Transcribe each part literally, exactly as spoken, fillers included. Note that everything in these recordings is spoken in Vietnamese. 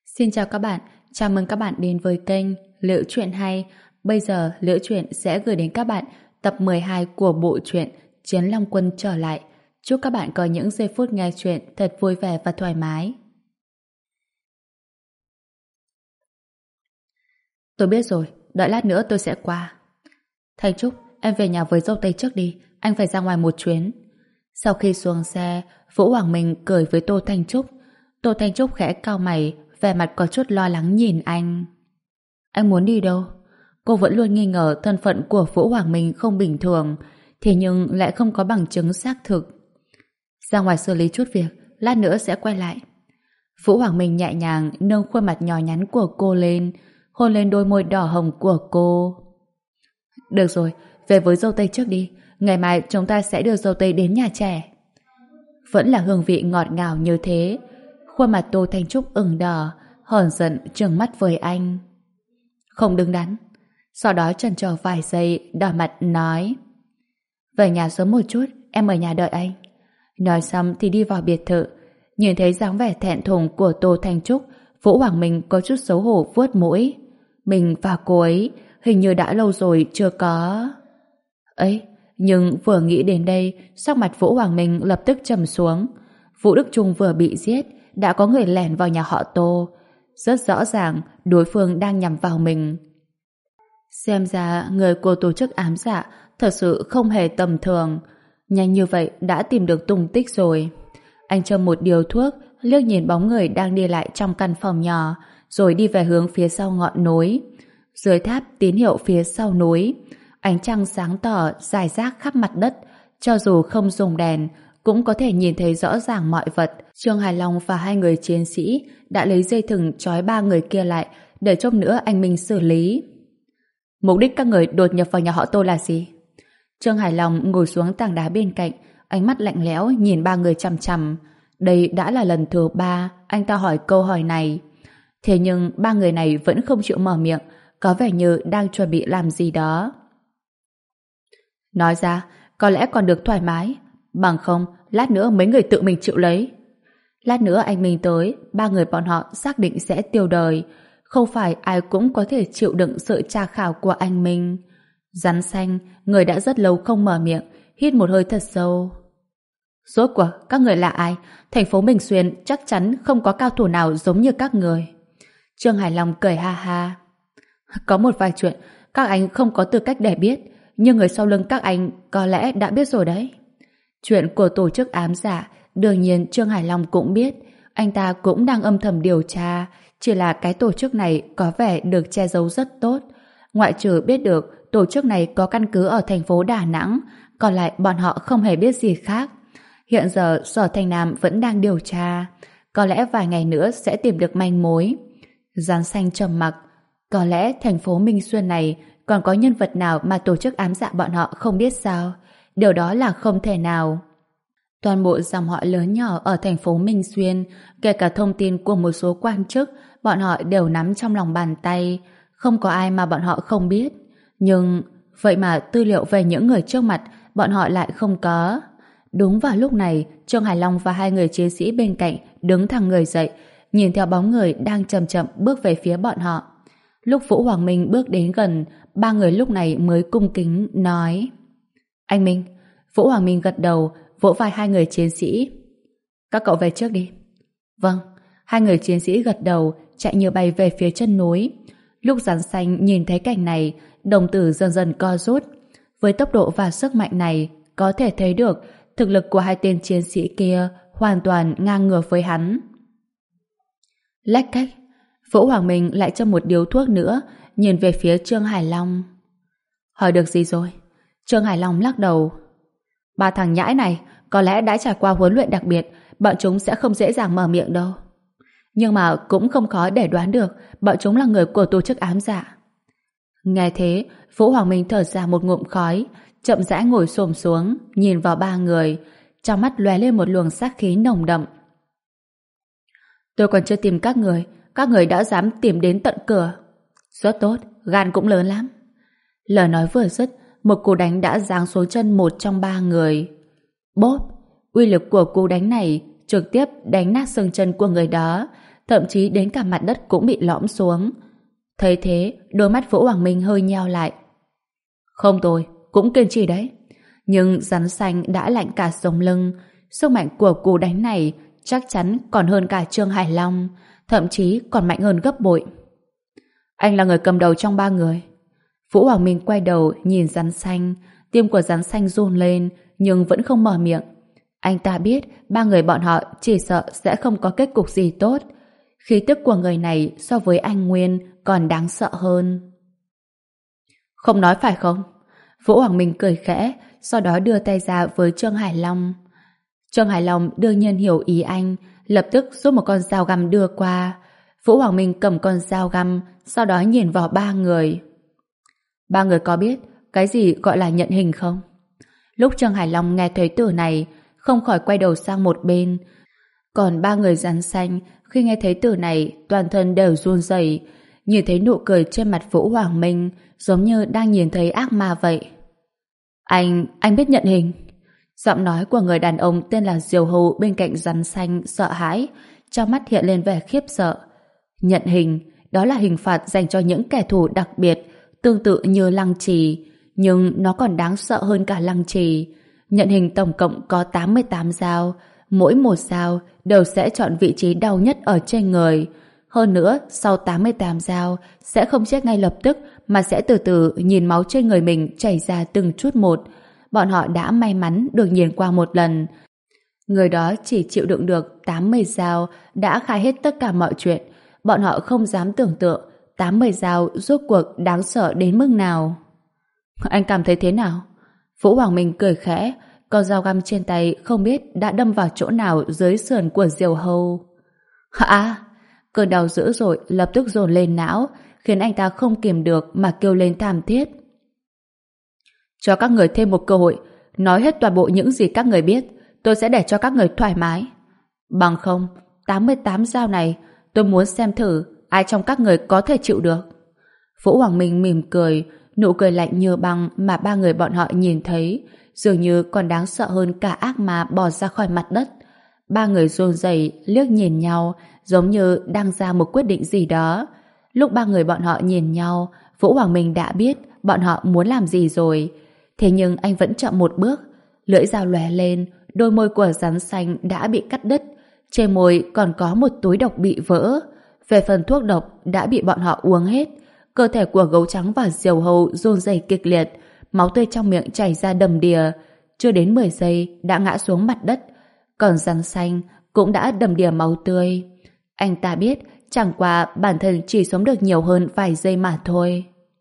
Xin chào các bạn, chào mừng các bạn đến với kênh Liễu Chuyện Hay. Bây giờ Liễu Chuyện sẽ gửi đến các bạn tập mười hai của bộ truyện Chiến Long Quân trở lại. Chúc các bạn có những giây phút nghe chuyện thật vui vẻ và thoải mái. Tôi biết rồi, đợi lát nữa tôi sẽ qua. Thanh Trúc, em về nhà với dâu tây trước đi, anh phải ra ngoài một chuyến. Sau khi xuống xe, Vũ Hoàng Minh cười với Tô Thanh Trúc. Tô Thanh Trúc khẽ cau mày, vẻ mặt có chút lo lắng nhìn anh. Anh muốn đi đâu? Cô vẫn luôn nghi ngờ thân phận của Vũ Hoàng Minh không bình thường, thế nhưng lại không có bằng chứng xác thực. Ra ngoài xử lý chút việc, lát nữa sẽ quay lại. Vũ Hoàng Minh nhẹ nhàng nâng khuôn mặt nhỏ nhắn của cô lên, hôn lên đôi môi đỏ hồng của cô. Được rồi, về với dâu tây trước đi, ngày mai chúng ta sẽ đưa dâu tây đến nhà trẻ. Vẫn là hương vị ngọt ngào như thế. Khuôn mặt Tô Thanh Trúc ửng đỏ, hờn giận trừng mắt với anh. Không đứng đắn. Sau đó chần chờ vài giây, đỏ mặt nói: về nhà sớm một chút, em ở nhà đợi anh. Nói xong thì đi vào biệt thự. Nhìn thấy dáng vẻ thẹn thùng của Tô Thanh Trúc, Vũ Hoàng Minh có chút xấu hổ vuốt mũi. Mình và cô ấy hình như đã lâu rồi chưa có... ấy, nhưng vừa nghĩ đến đây, sắc mặt Vũ Hoàng Minh lập tức trầm xuống. Vũ Đức Trung vừa bị giết, đã có người lẻn vào nhà họ Tô. Rất rõ ràng đối phương đang nhắm vào mình. Xem ra người của tổ chức ám dạ thật sự không hề tầm thường. Nhanh như vậy đã tìm được tung tích rồi. Anh châm một điếu thuốc, liếc nhìn bóng người đang đi lại trong căn phòng nhỏ, rồi đi về hướng phía sau ngọn núi. Dưới tháp tín hiệu phía sau núi, ánh trăng sáng tỏ rải rác khắp mặt đất, cho dù không dùng đèn cũng có thể nhìn thấy rõ ràng mọi vật. Trương Hải Long và hai người chiến sĩ đã lấy dây thừng trói ba người kia lại để chốc nữa anh Minh xử lý. Mục đích các người đột nhập vào nhà họ Tô là gì? Trương Hải Long ngồi xuống tảng đá bên cạnh, ánh mắt lạnh lẽo nhìn ba người chằm chằm. Đây đã là lần thứ ba anh ta hỏi câu hỏi này. Thế nhưng ba người này vẫn không chịu mở miệng, có vẻ như đang chuẩn bị làm gì đó. Nói ra, có lẽ còn được thoải mái. Bằng không, lát nữa mấy người tự mình chịu lấy. Lát nữa anh Minh tới, ba người bọn họ xác định sẽ tiêu đời. Không phải ai cũng có thể chịu đựng sự tra khảo của anh Minh. Rắn xanh, người đã rất lâu không mở miệng, hít một hơi thật sâu. Rốt cuộc, các người là ai? Thành phố Bình Xuyên chắc chắn không có cao thủ nào giống như các người. Trương Hải Long cười ha ha. Có một vài chuyện, các anh không có tư cách để biết, nhưng người sau lưng các anh có lẽ đã biết rồi đấy. Chuyện của tổ chức ám dạ, đương nhiên Trương Hải Long cũng biết, anh ta cũng đang âm thầm điều tra, chỉ là cái tổ chức này có vẻ được che giấu rất tốt. Ngoại trừ biết được tổ chức này có căn cứ ở thành phố Đà Nẵng, còn lại bọn họ không hề biết gì khác. Hiện giờ Sở Thành Nam vẫn đang điều tra, có lẽ vài ngày nữa sẽ tìm được manh mối. Gián xanh trầm mặc, có lẽ thành phố Minh Xuyên này còn có nhân vật nào mà tổ chức ám dạ bọn họ không biết sao? Điều đó là không thể nào. Toàn bộ dòng họ lớn nhỏ ở thành phố Minh Xuyên, kể cả thông tin của một số quan chức, bọn họ đều nắm trong lòng bàn tay. Không có ai mà bọn họ không biết. Nhưng, vậy mà tư liệu về những người trước mặt, bọn họ lại không có. Đúng vào lúc này, Trương Hải Long và hai người chiến sĩ bên cạnh đứng thẳng người dậy, nhìn theo bóng người đang chậm chậm bước về phía bọn họ. Lúc Vũ Hoàng Minh bước đến gần, ba người lúc này mới cung kính nói: Anh Minh. Vũ Hoàng Minh gật đầu, vỗ vai hai người chiến sĩ. Các cậu về trước đi. Vâng. Hai người chiến sĩ gật đầu, chạy như bay về phía chân núi. Lúc Rắn Xanh nhìn thấy cảnh này, đồng tử dần dần co rút. Với tốc độ và sức mạnh này, có thể thấy được thực lực của hai tên chiến sĩ kia hoàn toàn ngang ngược với hắn. Lách cách, Vũ Hoàng Minh lại cho một điếu thuốc nữa, nhìn về phía Trương Hải Long. Hỏi được gì rồi? Trương Hải Long lắc đầu. Ba thằng nhãi này có lẽ đã trải qua huấn luyện đặc biệt, bọn chúng sẽ không dễ dàng mở miệng đâu. Nhưng mà cũng không khó để đoán được bọn chúng là người của tổ chức ám dạ. Nghe thế, Vũ Hoàng Minh thở ra một ngụm khói, chậm rãi ngồi xổm xuống, nhìn vào ba người, trong mắt lóe lên một luồng sát khí nồng đậm. Tôi còn chưa tìm các người, các người đã dám tìm đến tận cửa. Rất tốt, gan cũng lớn lắm. Lời nói vừa dứt, một cú đánh đã giáng xuống chân một trong ba người. Bốp, uy lực của cú đánh này trực tiếp đánh nát xương chân của người đó, thậm chí đến cả mặt đất cũng bị lõm xuống. Thấy thế, đôi mắt Vũ Hoàng Minh hơi nheo lại. Không tôi, cũng kiên trì đấy. Nhưng rắn xanh đã lạnh cả sống lưng. Sức mạnh của cú đánh này chắc chắn còn hơn cả Trương Hải Long, thậm chí còn mạnh hơn gấp bội. Anh là người cầm đầu trong ba người. Vũ Hoàng Minh quay đầu nhìn rắn xanh, tim của rắn xanh run lên nhưng vẫn không mở miệng. Anh ta biết ba người bọn họ chỉ sợ sẽ không có kết cục gì tốt. Khí tức của người này so với anh Nguyên còn đáng sợ hơn. Không nói phải không? Vũ Hoàng Minh cười khẽ, sau đó đưa tay ra với Trương Hải Long. Trương Hải Long đương nhiên hiểu ý anh, lập tức rút một con dao găm đưa qua. Vũ Hoàng Minh cầm con dao găm, sau đó nhìn vào ba người. Ba người có biết cái gì gọi là nhận hình không? Lúc Trương Hải Long nghe thấy từ này, không khỏi quay đầu sang một bên. Còn ba người rắn xanh, khi nghe thấy từ này, toàn thân đều run rẩy, nhìn thấy nụ cười trên mặt Vũ Hoàng Minh, giống như đang nhìn thấy ác ma vậy. Anh, anh biết nhận hình? Giọng nói của người đàn ông tên là Diều Hầu bên cạnh rắn xanh sợ hãi, trong mắt hiện lên vẻ khiếp sợ. Nhận hình, đó là hình phạt dành cho những kẻ thù đặc biệt, tương tự như lăng trì, nhưng nó còn đáng sợ hơn cả lăng trì. Nhận hình tổng cộng có tám mươi tám dao, mỗi một dao đều sẽ chọn vị trí đau nhất ở trên người. Hơn nữa, sau tám mươi tám dao sẽ không chết ngay lập tức mà sẽ từ từ nhìn máu trên người mình chảy ra từng chút một. Bọn họ đã may mắn được nhìn qua một lần. Người đó chỉ chịu đựng được tám mươi dao đã khai hết tất cả mọi chuyện. Bọn họ không dám tưởng tượng tám mươi dao rốt cuộc đáng sợ đến mức nào. Anh cảm thấy thế nào? Vũ Hoàng Minh cười khẽ, con dao găm trên tay không biết đã đâm vào chỗ nào dưới sườn của Diều Hầu. Hả? Cơn đau dữ dội lập tức dồn lên não, khiến anh ta không kìm được mà kêu lên thảm thiết. Cho các người thêm một cơ hội, nói hết toàn bộ những gì các người biết, tôi sẽ để cho các người thoải mái. Bằng không, tám mươi tám dao này, tôi muốn xem thử ai trong các người có thể chịu được. Vũ Hoàng Minh mỉm cười, nụ cười lạnh như băng mà ba người bọn họ nhìn thấy, dường như còn đáng sợ hơn cả ác ma bò ra khỏi mặt đất. Ba người run rẩy liếc nhìn nhau, giống như đang ra một quyết định gì đó. Lúc ba người bọn họ nhìn nhau, Vũ Hoàng Minh đã biết bọn họ muốn làm gì rồi. Thế nhưng anh vẫn chậm một bước. Lưỡi dao lóe lên, đôi môi của rắn xanh đã bị cắt đứt. Trên môi còn có một túi độc bị vỡ. Về phần thuốc độc đã bị bọn họ uống hết. Cơ thể của gấu trắng và Diều Hầu run rẩy kịch liệt, máu tươi trong miệng chảy ra đầm đìa. Chưa đến mười giây đã ngã xuống mặt đất. Còn rắn xanh cũng đã đầm đìa máu tươi. Anh ta biết chẳng qua bản thân chỉ sống được nhiều hơn vài giây mà thôi.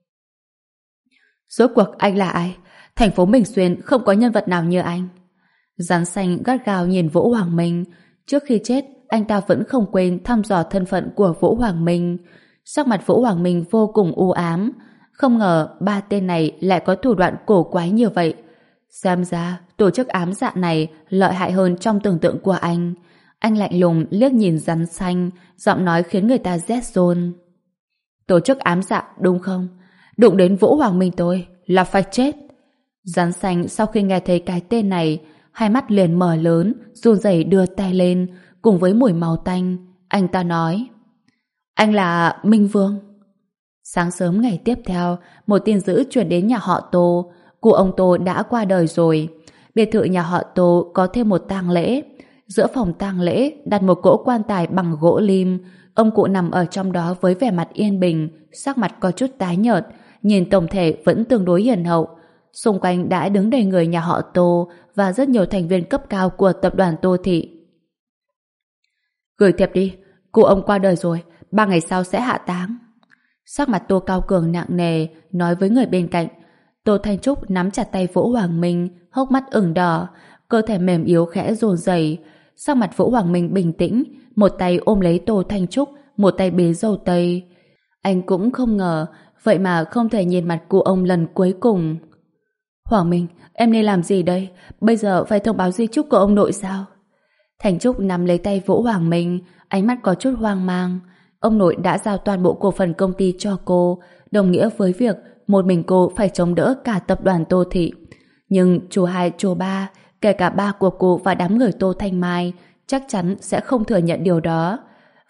Rốt cuộc anh là ai? Thành phố Bình Xuyên không có nhân vật nào như anh. Rắn xanh gắt gao nhìn Vũ Hoàng Minh. Trước khi chết, anh ta vẫn không quên thăm dò thân phận của Vũ Hoàng Minh. Sắc mặt Vũ Hoàng Minh vô cùng u ám. Không ngờ ba tên này lại có thủ đoạn cổ quái như vậy. Xem ra tổ chức ám dạ này lợi hại hơn trong tưởng tượng của anh. Anh lạnh lùng liếc nhìn rắn xanh, giọng nói khiến người ta rét run. Tổ chức ám dạ đúng không? Đụng đến Vũ Hoàng Minh tôi là phải chết. Rắn xanh sau khi nghe thấy cái tên này, hai mắt liền mở lớn, run rẩy đưa tay lên, cùng với mùi máu tanh. Anh ta nói: Anh là Minh Vương. Sáng sớm ngày tiếp theo, một tin dữ truyền đến nhà họ Tô. Cụ ông Tô đã qua đời rồi. Biệt thự nhà họ Tô có thêm một tang lễ. Giữa phòng tang lễ đặt một cỗ quan tài bằng gỗ lim. Ông cụ nằm ở trong đó với vẻ mặt yên bình, sắc mặt có chút tái nhợt, nhìn tổng thể vẫn tương đối hiền hậu. Xung quanh đã đứng đầy người nhà họ Tô và rất nhiều thành viên cấp cao của tập đoàn Tô Thị. Gửi thiệp đi, cụ ông qua đời rồi, ba ngày sau sẽ hạ táng. Sắc mặt Tô Cao Cường nặng nề nói với người bên cạnh. Tô Thanh Trúc nắm chặt tay Vũ Hoàng Minh, hốc mắt ửng đỏ, cơ thể mềm yếu khẽ run rẩy. Sắc mặt Vũ Hoàng Minh bình tĩnh, một tay ôm lấy Tô Thanh Trúc, một tay bế dâu tây. Anh cũng không ngờ, vậy mà không thể nhìn mặt cụ ông lần cuối cùng. Hoàng Minh, em nên làm gì đây? Bây giờ phải thông báo di chúc của ông nội sao? Thanh Trúc nắm lấy tay Vũ Hoàng Minh, ánh mắt có chút hoang mang. Ông nội đã giao toàn bộ cổ phần công ty cho cô, đồng nghĩa với việc một mình cô phải chống đỡ cả tập đoàn Tô Thị. Nhưng chú hai, chú ba, kể cả ba của cô và đám người Tô Thanh Mai chắc chắn sẽ không thừa nhận điều đó.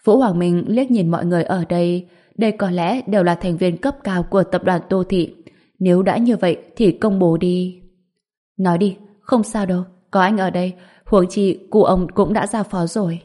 Vũ Hoàng Minh liếc nhìn mọi người ở đây. Đây có lẽ đều là thành viên cấp cao của tập đoàn Tô Thị. Nếu đã như vậy thì công bố đi. Nói đi, không sao đâu. Có anh ở đây, huống chi cụ ông cũng đã ra phó rồi.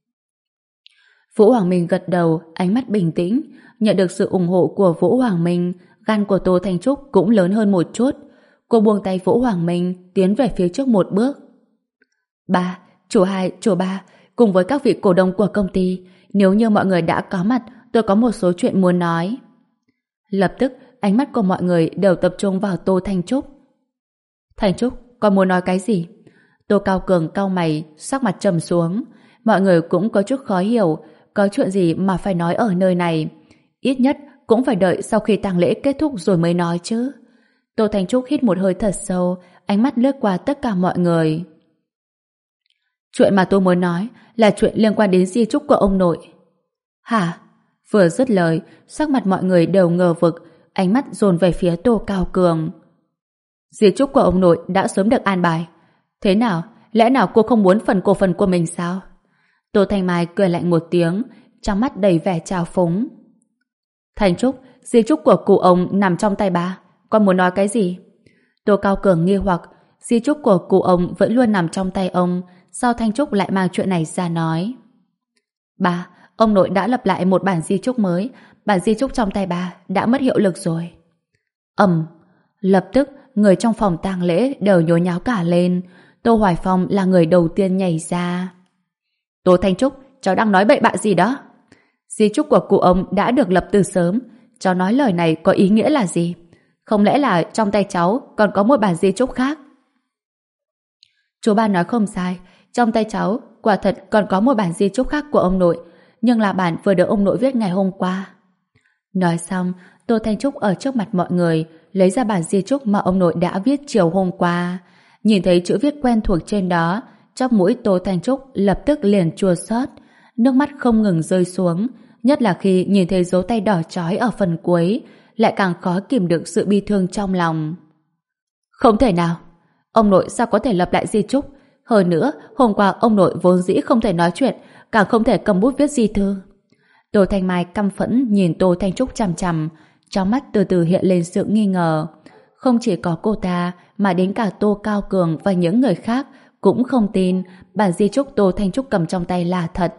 Vũ Hoàng Minh gật đầu, ánh mắt bình tĩnh. Nhận được sự ủng hộ của Vũ Hoàng Minh, gan của Tô Thanh Trúc cũng lớn hơn một chút. Cô buông tay Vũ Hoàng Minh, tiến về phía trước một bước. Ba, chủ hai, chủ ba, cùng với các vị cổ đông của công ty, nếu như mọi người đã có mặt, tôi có một số chuyện muốn nói. Lập tức, ánh mắt của mọi người đều tập trung vào Tô Thanh Trúc. Thanh Trúc, con muốn nói cái gì? Tô Cao Cường cau mày, sắc mặt trầm xuống. Mọi người cũng có chút khó hiểu, có chuyện gì mà phải nói ở nơi này. Ít nhất cũng phải đợi sau khi tang lễ kết thúc rồi mới nói chứ. Tô Thanh Trúc hít một hơi thật sâu, ánh mắt lướt qua tất cả mọi người. Chuyện mà tôi muốn nói là chuyện liên quan đến di chúc của ông nội. Hả? Vừa dứt lời, sắc mặt mọi người đều ngờ vực, ánh mắt dồn về phía Tô Cao Cường. Di chúc của ông nội đã sớm được an bài. Thế nào? Lẽ nào cô không muốn phần cổ phần của mình sao? Tô Thanh Mai cười lạnh một tiếng, trong mắt đầy vẻ trào phúng. Thanh Trúc, di chúc của cụ ông nằm trong tay bà. Con muốn nói cái gì? Tô Cao Cường nghi hoặc, di chúc của cụ ông vẫn luôn nằm trong tay ông, sao Thanh Trúc lại mang chuyện này ra nói? Bà, ông nội đã lập lại một bản di chúc mới, bản di chúc trong tay bà đã mất hiệu lực rồi. Ầm, lập tức người trong phòng tang lễ đều nhốn nháo cả lên. Tô Hoài Phong là người đầu tiên nhảy ra. Tô Thanh Trúc, cháu đang nói bậy bạ gì đó? Di chúc của cụ ông đã được lập từ sớm, cháu nói lời này có ý nghĩa là gì? Không lẽ là trong tay cháu còn có một bản di chúc khác? Chú ba nói không sai, trong tay cháu quả thật còn có một bản di chúc khác của ông nội, nhưng là bản vừa được ông nội viết ngày hôm qua. Nói xong, Tô Thanh Trúc ở trước mặt mọi người lấy ra bản di chúc mà ông nội đã viết chiều hôm qua. Nhìn thấy chữ viết quen thuộc trên đó, chóp mũi Tô Thanh Trúc lập tức liền chua xót, nước mắt không ngừng rơi xuống, nhất là khi nhìn thấy dấu tay đỏ chói ở phần cuối, lại càng khó kìm được sự bi thương trong lòng. Không thể nào, ông nội sao có thể lập lại di chúc? Hơn nữa, hôm qua ông nội vốn dĩ không thể nói chuyện, càng không thể cầm bút viết di thư. Tô Thanh Mai căm phẫn nhìn Tô Thanh Trúc chằm chằm, trong mắt từ từ hiện lên sự nghi ngờ. Không chỉ có cô ta, mà đến cả Tô Cao Cường và những người khác cũng không tin bản di chúc Tô Thanh Trúc cầm trong tay là thật.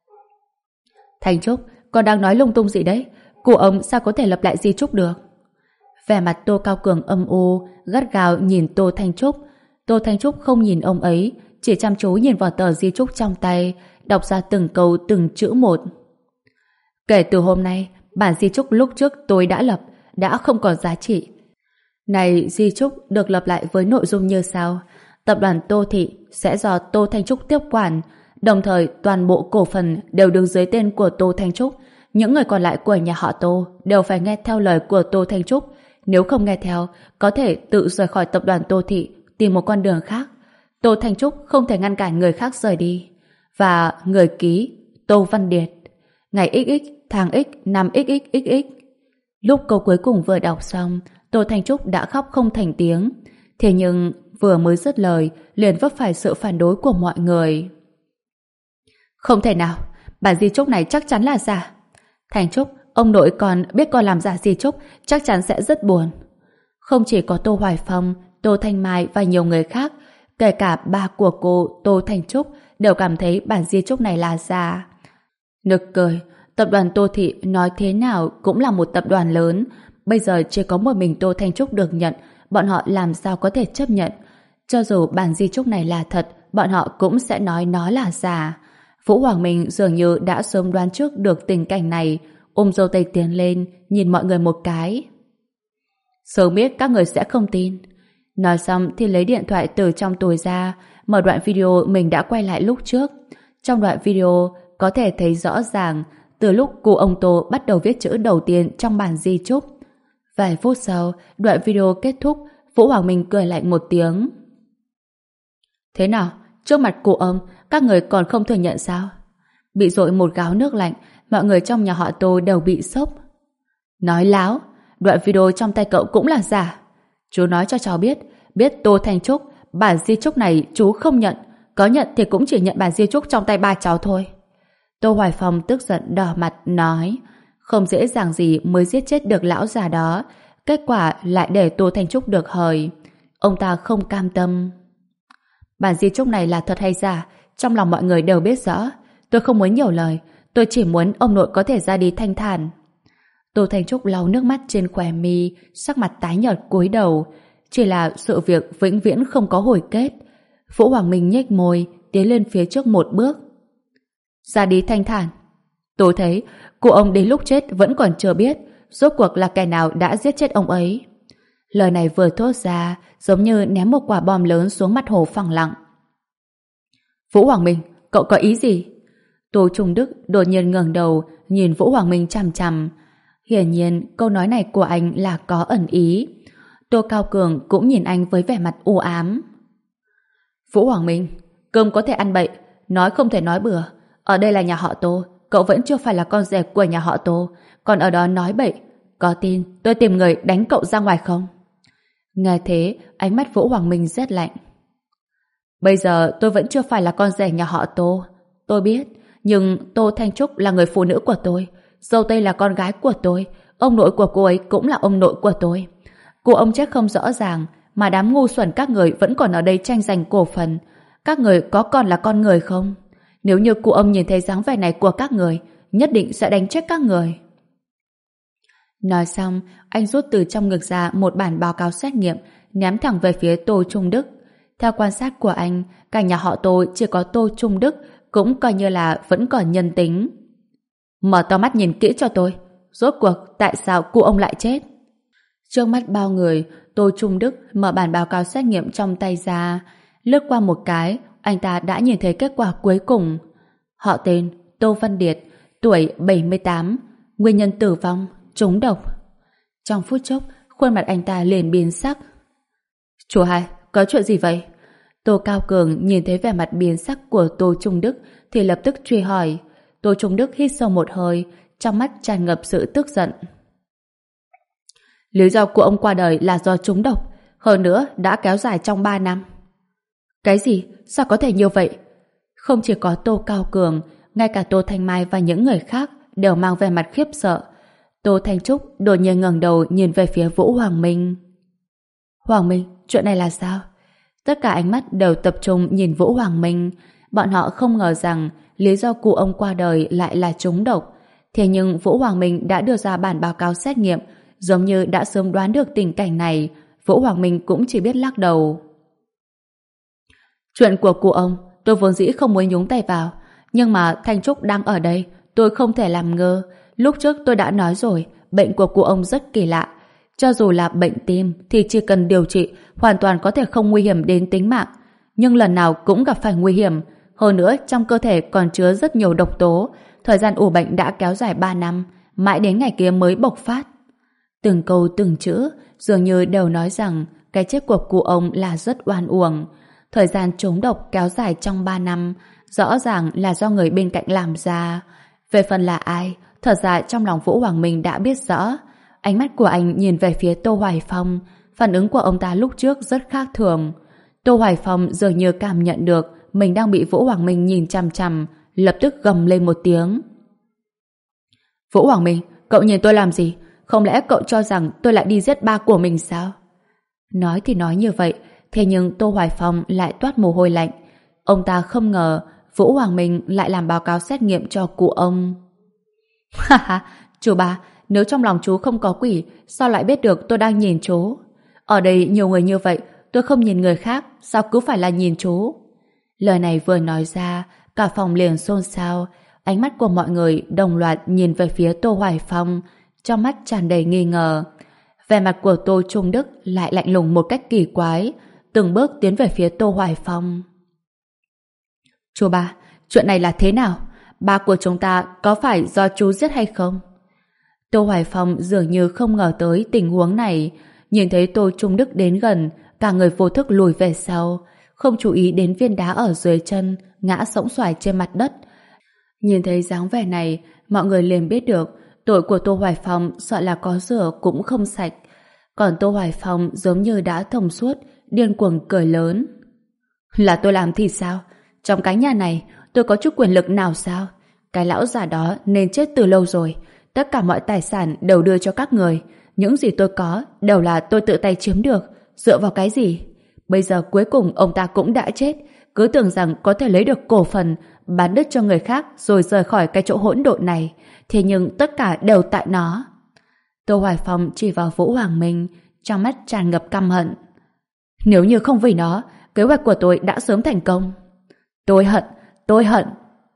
Thanh Trúc, con đang nói lung tung gì đấy? Cụ ông sao có thể lập lại di chúc được? Vẻ mặt Tô Cao Cường âm u, gắt gao nhìn Tô Thanh Trúc. Tô Thanh Trúc không nhìn ông ấy, chỉ chăm chú nhìn vào tờ di chúc trong tay, đọc ra từng câu từng chữ một. Kể từ hôm nay, bản di chúc lúc trước tôi đã lập đã không còn giá trị. Này, di chúc được lập lại với nội dung như sau: tập đoàn Tô Thị sẽ do Tô Thanh Trúc tiếp quản, đồng thời toàn bộ cổ phần đều đứng dưới tên của Tô Thanh Trúc. Những người còn lại của nhà họ Tô đều phải nghe theo lời của Tô Thanh Trúc. Nếu không nghe theo, có thể tự rời khỏi tập đoàn Tô Thị, tìm một con đường khác. Tô Thanh Trúc không thể ngăn cản người khác rời đi. Và người ký Tô Văn Điệt. Ngày ích ích, tháng X, năm ích ích ích ích. Lúc câu cuối cùng vừa đọc xong, Tô Thanh Trúc đã khóc không thành tiếng. Thế nhưng vừa mới dứt lời, liền vấp phải sự phản đối của mọi người. Không thể nào, bản di chúc này chắc chắn là giả. Thanh Trúc, ông nội còn biết con làm giả di chúc, chắc chắn sẽ rất buồn. Không chỉ có Tô Hoài Phong, Tô Thanh Mai và nhiều người khác, kể cả ba của cô Tô Thanh Trúc đều cảm thấy bản di chúc này là giả. Nực cười, tập đoàn Tô Thị nói thế nào cũng là một tập đoàn lớn, bây giờ chỉ có một mình Tô Thanh Trúc được nhận, bọn họ làm sao có thể chấp nhận. Cho dù bản di chúc này là thật, bọn họ cũng sẽ nói nó là giả. Vũ Hoàng Minh dường như đã sớm đoán trước được tình cảnh này, ôm dâu tây tiến lên, nhìn mọi người một cái. Sớm biết các người sẽ không tin. Nói xong thì lấy điện thoại từ trong túi ra, mở đoạn video mình đã quay lại lúc trước. Trong đoạn video có thể thấy rõ ràng từ lúc cụ ông Tô bắt đầu viết chữ đầu tiên trong bản di chúc. Vài phút sau, đoạn video kết thúc, Vũ Hoàng Minh cười lạnh một tiếng. Thế nào? Trước mặt cụ ông, các người còn không thừa nhận sao? Bị dội một gáo nước lạnh, mọi người trong nhà họ Tô đều bị sốc. Nói láo, đoạn video trong tay cậu cũng là giả. Chú nói cho cháu biết, biết Tô Thanh Trúc, bản di chúc này chú không nhận, có nhận thì cũng chỉ nhận bản di chúc trong tay ba cháu thôi. Tô Hoài Phong tức giận đỏ mặt nói, không dễ dàng gì mới giết chết được lão già đó, kết quả lại để Tô Thanh Trúc được hời. Ông ta không cam tâm. Bản di chúc này là thật hay giả, trong lòng mọi người đều biết rõ. Tôi không muốn nhiều lời, tôi chỉ muốn ông nội có thể ra đi thanh thản. Tô Thanh Trúc lau nước mắt trên khóe mi, sắc mặt tái nhợt cúi đầu. Chỉ là sự việc vĩnh viễn không có hồi kết. Vũ Hoàng Minh nhếch môi, tiến lên phía trước một bước. Ra đi thanh thản. Tôi thấy cụ ông đến lúc chết vẫn còn chưa biết rốt cuộc là kẻ nào đã giết chết ông ấy. Lời này vừa thốt ra giống như ném một quả bom lớn xuống mặt hồ phẳng lặng. Vũ Hoàng Minh, cậu có ý gì? Tô Trung Đức đột nhiên ngẩng đầu nhìn Vũ Hoàng Minh chằm chằm. Hiển nhiên câu nói này của anh là có ẩn ý. Tô Cao Cường cũng nhìn anh với vẻ mặt u ám. Vũ Hoàng Minh, cơm có thể ăn bậy, nói không thể nói bừa. Ở đây là nhà họ Tô, cậu vẫn chưa phải là con rể của nhà họ Tô, còn ở đó nói bậy. Có tin tôi tìm người đánh cậu ra ngoài không? Nghe thế, ánh mắt Vũ Hoàng Minh rất lạnh. Bây giờ tôi vẫn chưa phải là con rể nhà họ Tô. Tôi biết, nhưng Tô Thanh Trúc là người phụ nữ của tôi, dâu tây là con gái của tôi, ông nội của cô ấy cũng là ông nội của tôi. Cô ông chết không rõ ràng, mà đám ngu xuẩn các người vẫn còn ở đây tranh giành cổ phần. Các người có còn là con người không? Nếu như cụ ông nhìn thấy dáng vẻ này của các người, nhất định sẽ đánh chết các người. Nói xong, anh rút từ trong ngực ra một bản báo cáo xét nghiệm, ném thẳng về phía Tô Trung Đức. Theo quan sát của anh, cả nhà họ Tô chỉ có Tô Trung Đức cũng coi như là vẫn còn nhân tính. Mở to mắt nhìn kỹ cho tôi, rốt cuộc tại sao cụ ông lại chết? Trước mắt bao người, Tô Trung Đức mở bản báo cáo xét nghiệm trong tay ra. Lướt qua một cái, anh ta đã nhìn thấy kết quả cuối cùng. Họ tên Tô Văn Điệt, tuổi bảy mươi tám, nguyên nhân tử vong trúng độc. Trong phút chốc, khuôn mặt anh ta liền biến sắc. Chú hai, có chuyện gì vậy? Tô Cao Cường nhìn thấy vẻ mặt biến sắc của Tô Trung Đức thì lập tức truy hỏi. Tô Trung Đức hít sâu một hơi, trong mắt tràn ngập sự tức giận. Lý do của ông qua đời là do trúng độc, hơn nữa đã kéo dài trong ba năm. Cái gì? Sao có thể như vậy? Không chỉ có Tô Cao Cường, ngay cả Tô Thanh Mai và những người khác đều mang vẻ mặt khiếp sợ. Tô Thanh Trúc đột nhiên ngẩng đầu nhìn về phía Vũ Hoàng Minh. Hoàng Minh, chuyện này là sao? Tất cả ánh mắt đều tập trung nhìn Vũ Hoàng Minh. Bọn họ không ngờ rằng lý do cụ ông qua đời lại là trúng độc. Thế nhưng Vũ Hoàng Minh đã đưa ra bản báo cáo xét nghiệm, giống như đã sớm đoán được tình cảnh này. Vũ Hoàng Minh cũng chỉ biết lắc đầu. Chuyện của cụ ông, tôi vốn dĩ không muốn nhúng tay vào. Nhưng mà Thanh Trúc đang ở đây, tôi không thể làm ngơ. Lúc trước tôi đã nói rồi, bệnh của cụ ông rất kỳ lạ. Cho dù là bệnh tim thì chỉ cần điều trị hoàn toàn có thể không nguy hiểm đến tính mạng. Nhưng lần nào cũng gặp phải nguy hiểm. Hơn nữa trong cơ thể còn chứa rất nhiều độc tố. Thời gian ủ bệnh đã kéo dài ba năm, mãi đến ngày kia mới bộc phát. Từng câu từng chữ dường như đều nói rằng cái chết của cụ ông là rất oan uổng. Thời gian trúng độc kéo dài trong ba năm rõ ràng là do người bên cạnh làm ra. Về phần là ai, thật ra trong lòng Vũ Hoàng Minh đã biết rõ. Ánh mắt của anh nhìn về phía Tô Hoài Phong. Phản ứng của ông ta lúc trước rất khác thường. Tô Hoài Phong dường như cảm nhận được mình đang bị Vũ Hoàng Minh nhìn chằm chằm, lập tức gầm lên một tiếng. Vũ Hoàng Minh, cậu nhìn tôi làm gì? Không lẽ cậu cho rằng tôi lại đi giết ba của mình sao? Nói thì nói như vậy, thế nhưng Tô Hoài Phong lại toát mồ hôi lạnh. Ông ta không ngờ Vũ Hoàng Minh lại làm báo cáo xét nghiệm cho cụ ông. Ha ha, chú ba, nếu trong lòng chú không có quỷ, sao lại biết được tôi đang nhìn chú? Ở đây nhiều người như vậy, tôi không nhìn người khác, sao cứ phải là nhìn chú? Lời này vừa nói ra, cả phòng liền xôn xao. Ánh mắt của mọi người đồng loạt nhìn về phía Tô Hoài Phong, trong mắt tràn đầy nghi ngờ. Vẻ mặt của Tô Trung Đức lại lạnh lùng một cách kỳ quái, từng bước tiến về phía Tô Hoài Phong. Chú ba, chuyện này là thế nào? Ba của chúng ta có phải do chú giết hay không? Tô Hoài Phong dường như không ngờ tới tình huống này. Nhìn thấy Tô Trung Đức đến gần, cả người vô thức lùi về sau, không chú ý đến viên đá ở dưới chân ngã sõng xoài trên mặt đất. Nhìn thấy dáng vẻ này, mọi người liền biết được tội của Tô Hoài Phong sợ là có rửa cũng không sạch. Còn Tô Hoài Phong giống như đã thông suốt, điên cuồng cười lớn. Là tôi làm thì sao? Trong cái nhà này tôi có chút quyền lực nào sao? Cái lão già đó nên chết từ lâu rồi. Tất cả mọi tài sản đều đưa cho các người. Những gì tôi có đều là tôi tự tay chiếm được. Dựa vào cái gì? Bây giờ cuối cùng ông ta cũng đã chết. Cứ tưởng rằng có thể lấy được cổ phần, bán đất cho người khác rồi rời khỏi cái chỗ hỗn độn này. Thế nhưng tất cả đều tại nó. Tô Hoài Phong chỉ vào Vũ Hoàng Minh, trong mắt tràn ngập căm hận. Nếu như không vì nó, kế hoạch của tôi đã sớm thành công. Tôi hận, tôi hận.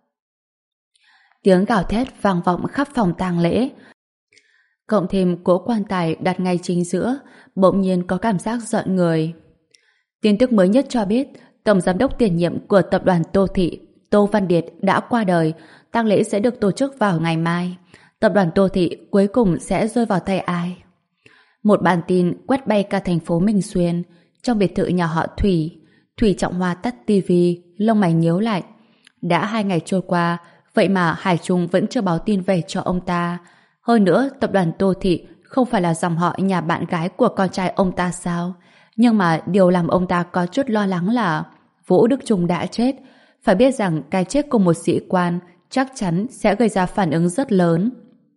Tiếng gào thét vang vọng khắp phòng tang lễ. Cộng thêm cỗ quan tài đặt ngay chính giữa, bỗng nhiên có cảm giác giận người. Tin tức mới nhất cho biết, Tổng Giám đốc tiền nhiệm của tập đoàn Tô Thị, Tô Văn Điệt đã qua đời. Tang lễ sẽ được tổ chức vào ngày mai. Tập đoàn Tô Thị cuối cùng sẽ rơi vào tay ai? Một bản tin quét bay cả thành phố Minh Xuyên. Trong biệt thự nhà họ Thủy, Thủy Trọng Hoa tắt tivi, lông mày nhíu lại. Đã hai ngày trôi qua, vậy mà Hải Trung vẫn chưa báo tin về cho ông ta. Hơn nữa, tập đoàn Tô Thị không phải là dòng họ nhà bạn gái của con trai ông ta sao? Nhưng mà điều làm ông ta có chút lo lắng là Vũ Đức Trung đã chết. Phải biết rằng cái chết của một sĩ quan chắc chắn sẽ gây ra phản ứng rất lớn.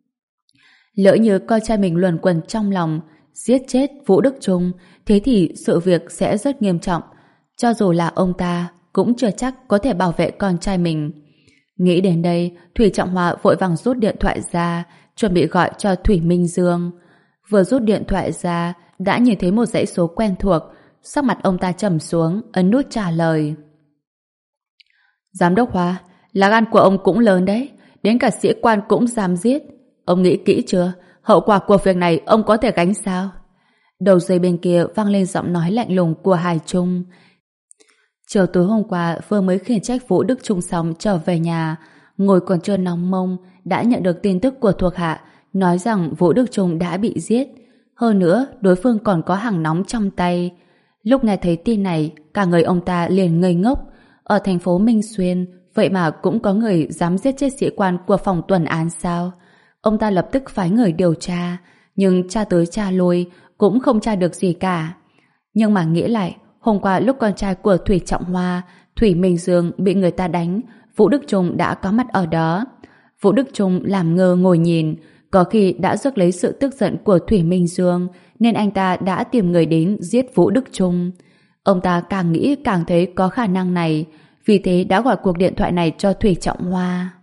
Lỡ như con trai mình luẩn quẩn trong lòng, giết chết Vũ Đức Trung, thế thì sự việc sẽ rất nghiêm trọng. Cho dù là ông ta, cũng chưa chắc có thể bảo vệ con trai mình. Nghĩ đến đây, Thủy Trọng Hoa vội vàng rút điện thoại ra, chuẩn bị gọi cho Thủy Minh Dương. Vừa rút điện thoại ra, đã nhìn thấy một dãy số quen thuộc. Sắc mặt ông ta trầm xuống, ấn nút trả lời. Giám đốc Hoa, lá gan của ông cũng lớn đấy, đến cả sĩ quan cũng dám giết. Ông nghĩ kỹ chưa? Hậu quả của việc này ông có thể gánh sao? Đầu dây bên kia vang lên giọng nói lạnh lùng của Hải Trung. Chiều tối hôm qua vừa mới khiển trách Vũ Đức Trung xong trở về nhà, ngồi còn chưa nóng mông đã nhận được tin tức của thuộc hạ nói rằng Vũ Đức Trung đã bị giết. Hơn nữa, đối phương còn có hàng nóng trong tay. Lúc nghe thấy tin này, cả người ông ta liền ngây ngốc. Ở thành phố Minh Xuyên, vậy mà cũng có người dám giết chết sĩ quan của phòng tuần án sao? Ông ta lập tức phái người điều tra, nhưng tra tới tra lui cũng không tra được gì cả. Nhưng mà nghĩ lại, hôm qua lúc con trai của Thủy Trọng Hoa, Thủy Minh Dương bị người ta đánh, Vũ Đức Trung đã có mặt ở đó. Vũ Đức Trung làm ngơ ngồi nhìn, có khi đã rước lấy sự tức giận của Thủy Minh Dương, nên anh ta đã tìm người đến giết Vũ Đức Trung. Ông ta càng nghĩ càng thấy có khả năng này, vì thế đã gọi cuộc điện thoại này cho Thủy Trọng Hoa.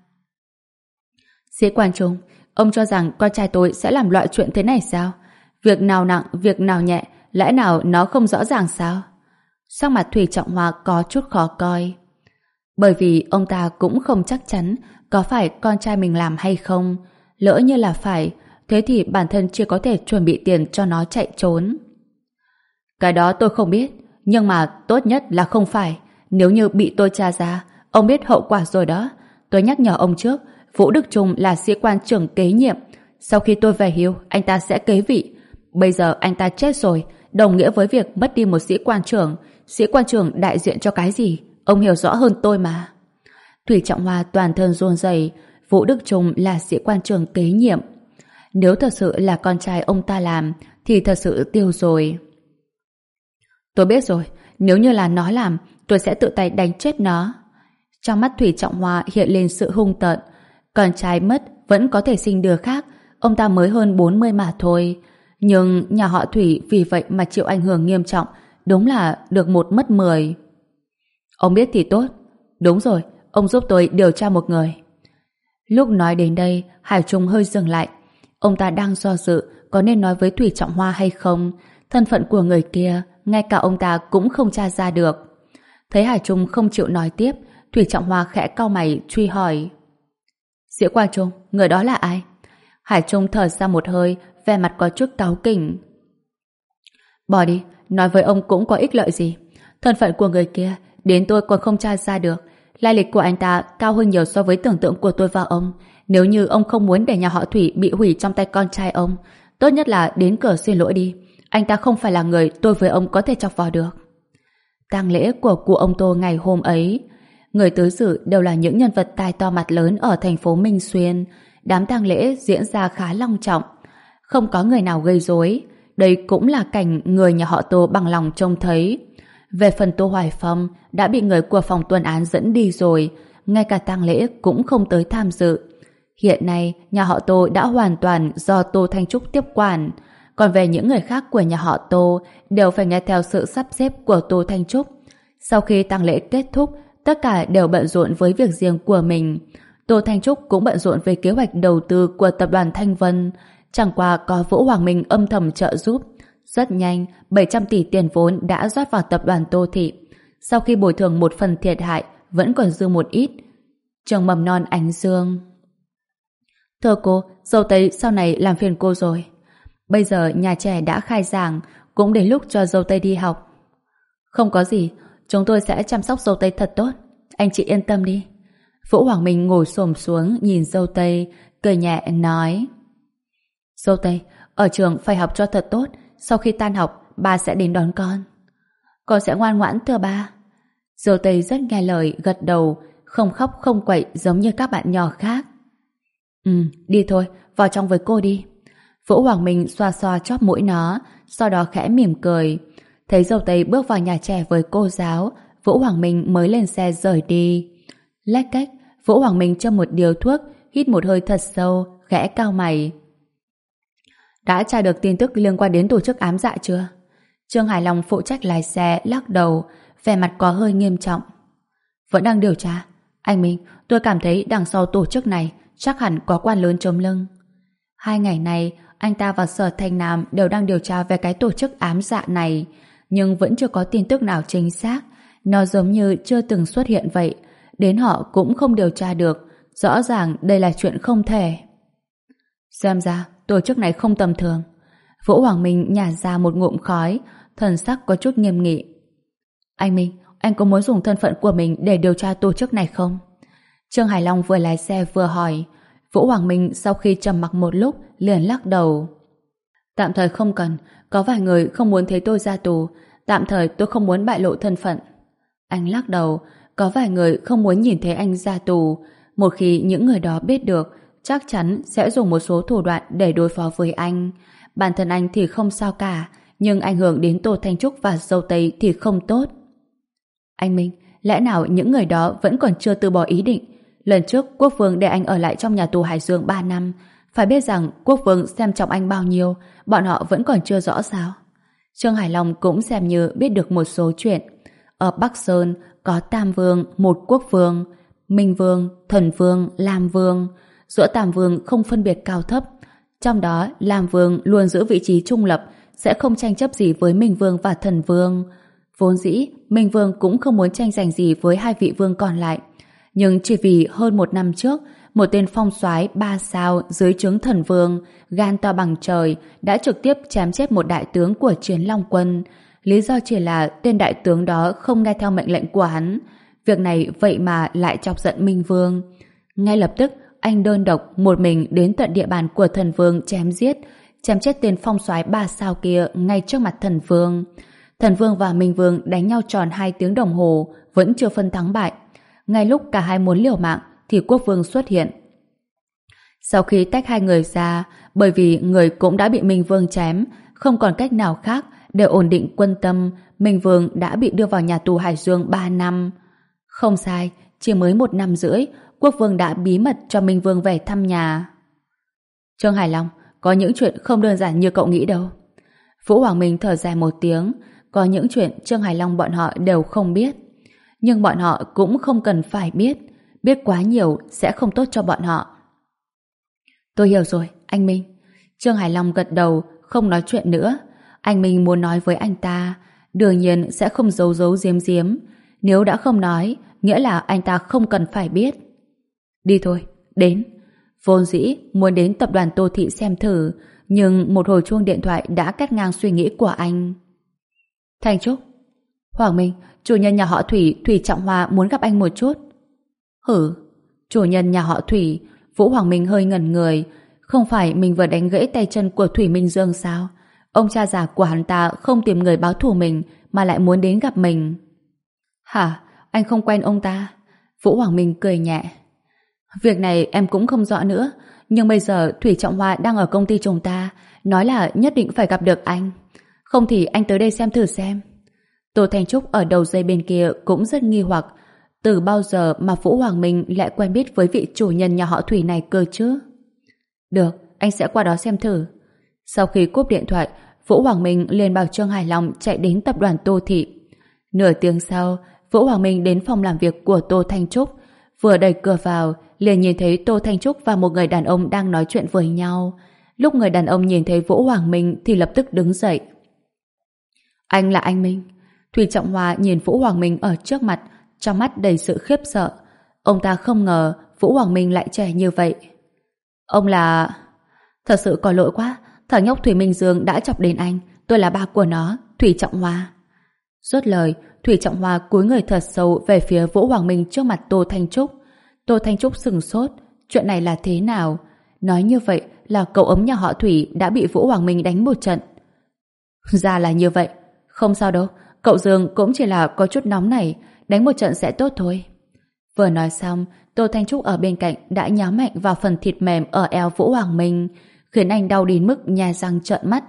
Sĩ quan Trung, ông cho rằng con trai tôi sẽ làm loại chuyện thế này sao? Việc nào nặng, việc nào nhẹ, lẽ nào nó không rõ ràng sao? Sắc mặt Thủy Trọng Hoa có chút khó coi. Bởi vì ông ta cũng không chắc chắn có phải con trai mình làm hay không. Lỡ như là phải, thế thì bản thân chưa có thể chuẩn bị tiền cho nó chạy trốn. Cái đó tôi không biết, nhưng mà tốt nhất là không phải. Nếu như bị tôi tra ra, ông biết hậu quả rồi đó. Tôi nhắc nhở ông trước, Vũ Đức Trung là sĩ quan trưởng kế nhiệm. Sau khi tôi về hưu, anh ta sẽ kế vị. Bây giờ anh ta chết rồi, đồng nghĩa với việc mất đi một sĩ quan trưởng. Sĩ quan trưởng đại diện cho cái gì? Ông hiểu rõ hơn tôi mà. Thủy Trọng Hoa toàn thân run rẩy. Vũ Đức Trung là sĩ quan trưởng kế nhiệm. Nếu thật sự là con trai ông ta làm, thì thật sự tiêu rồi. Tôi biết rồi, nếu như là nó làm, tôi sẽ tự tay đánh chết nó. Trong mắt Thủy Trọng Hoa hiện lên sự hung tợn. Con trai mất vẫn có thể sinh đứa khác, ông ta mới hơn bốn mươi mà thôi. Nhưng nhà họ Thủy vì vậy mà chịu ảnh hưởng nghiêm trọng, đúng là được một mất mười. Ông biết thì tốt. Đúng rồi, ông giúp tôi điều tra một người. Lúc nói đến đây, Hải Trung hơi dừng lại. Ông ta đang do dự có nên nói với Thủy Trọng Hoa hay không. Thân phận của người kia, ngay cả ông ta cũng không tra ra được. Thấy Hải Trung không chịu nói tiếp, Thủy Trọng Hoa khẽ cau mày truy hỏi. Sĩ quan Trung, người đó là ai? Hải Trung thở ra một hơi, vẻ mặt có chút cáu kỉnh. Bỏ đi, nói với ông cũng có ích lợi gì. Thân phận của người kia, đến tôi còn không tra ra được. Lai lịch của anh ta cao hơn nhiều so với tưởng tượng của tôi và ông. Nếu như ông không muốn để nhà họ Thủy bị hủy trong tay con trai ông, tốt nhất là đến cửa xin lỗi đi. Anh ta không phải là người tôi với ông có thể chọc vào được. Tang lễ của cụ ông Tô ngày hôm ấy, người tới dự đều là những nhân vật tai to mặt lớn ở thành phố Minh Xuyên. Đám tang lễ diễn ra khá long trọng, không có người nào gây rối. Đây cũng là cảnh người nhà họ Tô bằng lòng trông thấy. Về phần Tô Hoài Phong đã bị người của phòng tuần án dẫn đi rồi, ngay cả tang lễ cũng không tới tham dự. Hiện nay, nhà họ Tô đã hoàn toàn do Tô Thanh Trúc tiếp quản, còn về những người khác của nhà họ Tô đều phải nghe theo sự sắp xếp của Tô Thanh Trúc. Sau khi tang lễ kết thúc, tất cả đều bận rộn với việc riêng của mình. Tô Thanh Trúc cũng bận rộn với kế hoạch đầu tư của tập đoàn Thanh Vân, chẳng qua có Vũ Hoàng Minh âm thầm trợ giúp. Rất nhanh, bảy trăm tỷ tiền vốn đã rót vào tập đoàn Tô Thị. Sau khi bồi thường một phần thiệt hại, vẫn còn dư một ít. Trường mầm non Ánh Dương. Thưa cô, dâu tây sau này làm phiền cô rồi. Bây giờ nhà trẻ đã khai giảng, cũng đến lúc cho dâu tây đi học. Không có gì, chúng tôi sẽ chăm sóc dâu tây thật tốt. Anh chị yên tâm đi. Vũ Hoàng Minh ngồi xổm xuống nhìn dâu tây, cười nhẹ nói: Dâu tây, ở trường phải học cho thật tốt. Sau khi tan học, ba sẽ đến đón con. Con sẽ ngoan ngoãn thưa ba. Dâu tây rất nghe lời, gật đầu, không khóc không quậy giống như các bạn nhỏ khác. Ừ, đi thôi, vào trong với cô đi. Vũ Hoàng Minh xoa xoa chóp mũi nó, sau đó khẽ mỉm cười. Thấy dâu tây bước vào nhà trẻ với cô giáo, Vũ Hoàng Minh mới lên xe rời đi. Lách cách, Vũ Hoàng Minh châm một điếu thuốc, hít một hơi thật sâu, khẽ cau mày. Đã tra được tin tức liên quan đến tổ chức ám dạ chưa? Trương Hải Long phụ trách lái xe lắc đầu, vẻ mặt có hơi nghiêm trọng. Vẫn đang điều tra. Anh Minh, tôi cảm thấy đằng sau tổ chức này chắc hẳn có quan lớn chống lưng. Hai ngày này, anh ta và Sở Thanh Nam đều đang điều tra về cái tổ chức ám dạ này, nhưng vẫn chưa có tin tức nào chính xác. Nó giống như chưa từng xuất hiện vậy. Đến họ cũng không điều tra được. Rõ ràng đây là chuyện không thể. Xem ra, tổ chức này không tầm thường. Vũ Hoàng Minh nhả ra một ngụm khói, thần sắc có chút nghiêm nghị. Anh Minh, anh có muốn dùng thân phận của mình để điều tra tổ chức này không? Trương Hải Long vừa lái xe vừa hỏi. Vũ Hoàng Minh sau khi trầm mặc một lúc liền lắc đầu. Tạm thời không cần, có vài người không muốn thấy tôi ra tù, tạm thời tôi không muốn bại lộ thân phận. Anh lắc đầu, có vài người không muốn nhìn thấy anh ra tù, một khi những người đó biết được, chắc chắn sẽ dùng một số thủ đoạn để đối phó với anh. Bản thân anh thì không sao cả, nhưng ảnh hưởng đến Tô Thanh Trúc và dâu tây thì không tốt. Anh Minh, lẽ nào những người đó vẫn còn chưa từ bỏ ý định? Lần trước Quốc Vương để anh ở lại trong nhà tù Hải Dương ba năm, phải biết rằng Quốc Vương xem trọng anh bao nhiêu, bọn họ vẫn còn chưa rõ sao? Trương Hải Long cũng xem như biết được một số chuyện. Ở Bắc Sơn có Tam Vương, một Quốc Vương, Minh Vương, Thần Vương, Lam Vương. Giữa Tam Vương không phân biệt cao thấp. Trong đó, Lam Vương luôn giữ vị trí trung lập, sẽ không tranh chấp gì với Minh Vương và Thần Vương. Vốn dĩ, Minh Vương cũng không muốn tranh giành gì với hai vị vương còn lại. Nhưng chỉ vì hơn một năm trước, một tên phong soái ba sao dưới trướng Thần Vương, gan to bằng trời, đã trực tiếp chém chết một đại tướng của Chiến Long Quân. Lý do chỉ là tên đại tướng đó không nghe theo mệnh lệnh của hắn. Việc này vậy mà lại chọc giận Minh Vương. Ngay lập tức, anh đơn độc một mình đến tận địa bàn của Thần Vương chém giết, chém chết tên phong soái ba sao kia ngay trước mặt Thần Vương. Thần Vương và Minh Vương đánh nhau tròn hai tiếng đồng hồ, vẫn chưa phân thắng bại. Ngay lúc cả hai muốn liều mạng, thì Quốc Vương xuất hiện. Sau khi tách hai người ra, bởi vì người cũng đã bị Minh Vương chém, không còn cách nào khác để ổn định quân tâm, Minh Vương đã bị đưa vào nhà tù Hải Dương ba năm. Không sai, chỉ mới một năm rưỡi, Quốc Vương đã bí mật cho Minh Vương về thăm nhà. Trương Hải Long, có những chuyện không đơn giản như cậu nghĩ đâu. Vũ Hoàng Minh thở dài một tiếng, có những chuyện Trương Hải Long bọn họ đều không biết. Nhưng bọn họ cũng không cần phải biết. Biết quá nhiều sẽ không tốt cho bọn họ. Tôi hiểu rồi, anh Minh. Trương Hải Long gật đầu, không nói chuyện nữa. Anh Minh muốn nói với anh ta, đương nhiên sẽ không giấu giấu giếm giếm. Nếu đã không nói, nghĩa là anh ta không cần phải biết. Đi thôi, đến. Vốn dĩ muốn đến tập đoàn Tô Thị xem thử, nhưng một hồi chuông điện thoại đã cắt ngang suy nghĩ của anh. Thanh Trúc. Hoàng Minh, chủ nhân nhà họ Thủy, Thủy Trọng Hoa muốn gặp anh một chút. Hử? Chủ nhân nhà họ Thủy? Vũ Hoàng Minh hơi ngẩn người. Không phải mình vừa đánh gãy tay chân của Thủy Minh Dương sao? Ông cha già của hắn ta không tìm người báo thù mình mà lại muốn đến gặp mình. Hả? Anh không quen ông ta? Vũ Hoàng Minh cười nhẹ. Việc này em cũng không rõ nữa, nhưng bây giờ Thủy Trọng Hoa đang ở công ty chúng ta, nói là nhất định phải gặp được anh. Không thì anh tới đây xem thử xem. Tô Thanh Trúc ở đầu dây bên kia cũng rất nghi hoặc. Từ bao giờ mà Vũ Hoàng Minh lại quen biết với vị chủ nhân nhà họ Thủy này cơ chứ? Được, anh sẽ qua đó xem thử. Sau khi cúp điện thoại, Vũ Hoàng Minh liền bảo Trương Hải Long chạy đến tập đoàn Tô Thị. Nửa tiếng sau, Vũ Hoàng Minh đến phòng làm việc của Tô Thanh Trúc. Vừa đẩy cửa vào, liền nhìn thấy Tô Thanh Trúc và một người đàn ông đang nói chuyện với nhau. Lúc người đàn ông nhìn thấy Vũ Hoàng Minh thì lập tức đứng dậy. Anh là anh Minh. Thủy Trọng Hoa nhìn Vũ Hoàng Minh ở trước mặt, trong mắt đầy sự khiếp sợ. Ông ta không ngờ Vũ Hoàng Minh lại trẻ như vậy. Ông là... Thật sự có lỗi quá, thằng nhóc Thủy Minh Dương đã chọc đến anh. Tôi là ba của nó, Thủy Trọng Hoa. Rốt lời, Thủy Trọng Hoa cúi người thật sâu về phía Vũ Hoàng Minh trước mặt Tô Thanh Trúc. Tô Thanh Trúc sừng sốt. Chuyện này là thế nào? Nói như vậy là cậu ấm nhà họ Thủy đã bị Vũ Hoàng Minh đánh một trận. Ra là như vậy. Không sao đâu, cậu Dương cũng chỉ là có chút nóng này, đánh một trận sẽ tốt thôi. Vừa nói xong, Tô Thanh Trúc ở bên cạnh đã nhá mạnh vào phần thịt mềm ở eo Vũ Hoàng Minh, khiến anh đau đến mức nhè răng trợn mắt.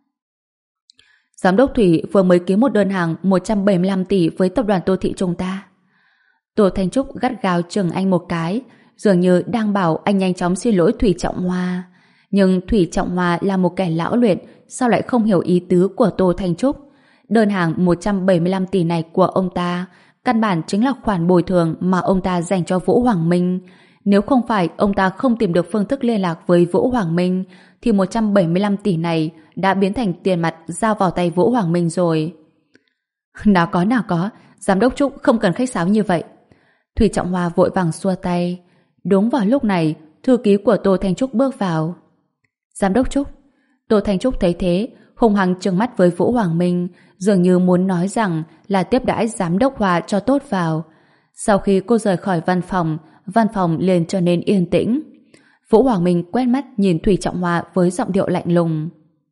Giám đốc Thủy vừa mới ký một đơn hàng một trăm bảy mươi lăm tỷ với tập đoàn Tô Thị chúng ta. Tô Thanh Trúc gắt gao chừng anh một cái, dường như đang bảo anh nhanh chóng xin lỗi Thủy Trọng Hoa. Nhưng Thủy Trọng Hoa là một kẻ lão luyện, sao lại không hiểu ý tứ của Tô Thanh Trúc? Đơn hàng một trăm bảy mươi lăm tỷ này của ông ta căn bản chính là khoản bồi thường mà ông ta dành cho Vũ Hoàng Minh. Nếu không phải ông ta không tìm được phương thức liên lạc với Vũ Hoàng Minh thì một trăm bảy mươi lăm tỷ này đã biến thành tiền mặt giao vào tay Vũ Hoàng Minh rồi. Nào có nào có, giám đốc Trúc không cần khách sáo như vậy. Thủy Trọng Hoa vội vàng xua tay. Đúng vào lúc này, thư ký của Tô Thanh Trúc bước vào. Giám đốc Trúc. Tô Thanh Trúc thấy thế, hung hăng trừng mắt với Vũ Hoàng Minh, dường như muốn nói rằng là tiếp đãi giám đốc Hoa cho tốt vào. Sau khi cô rời khỏi văn phòng, văn phòng liền trở nên yên tĩnh. Vũ Hoàng Minh quét mắt nhìn Thủy Trọng Hoa với giọng điệu lạnh lùng.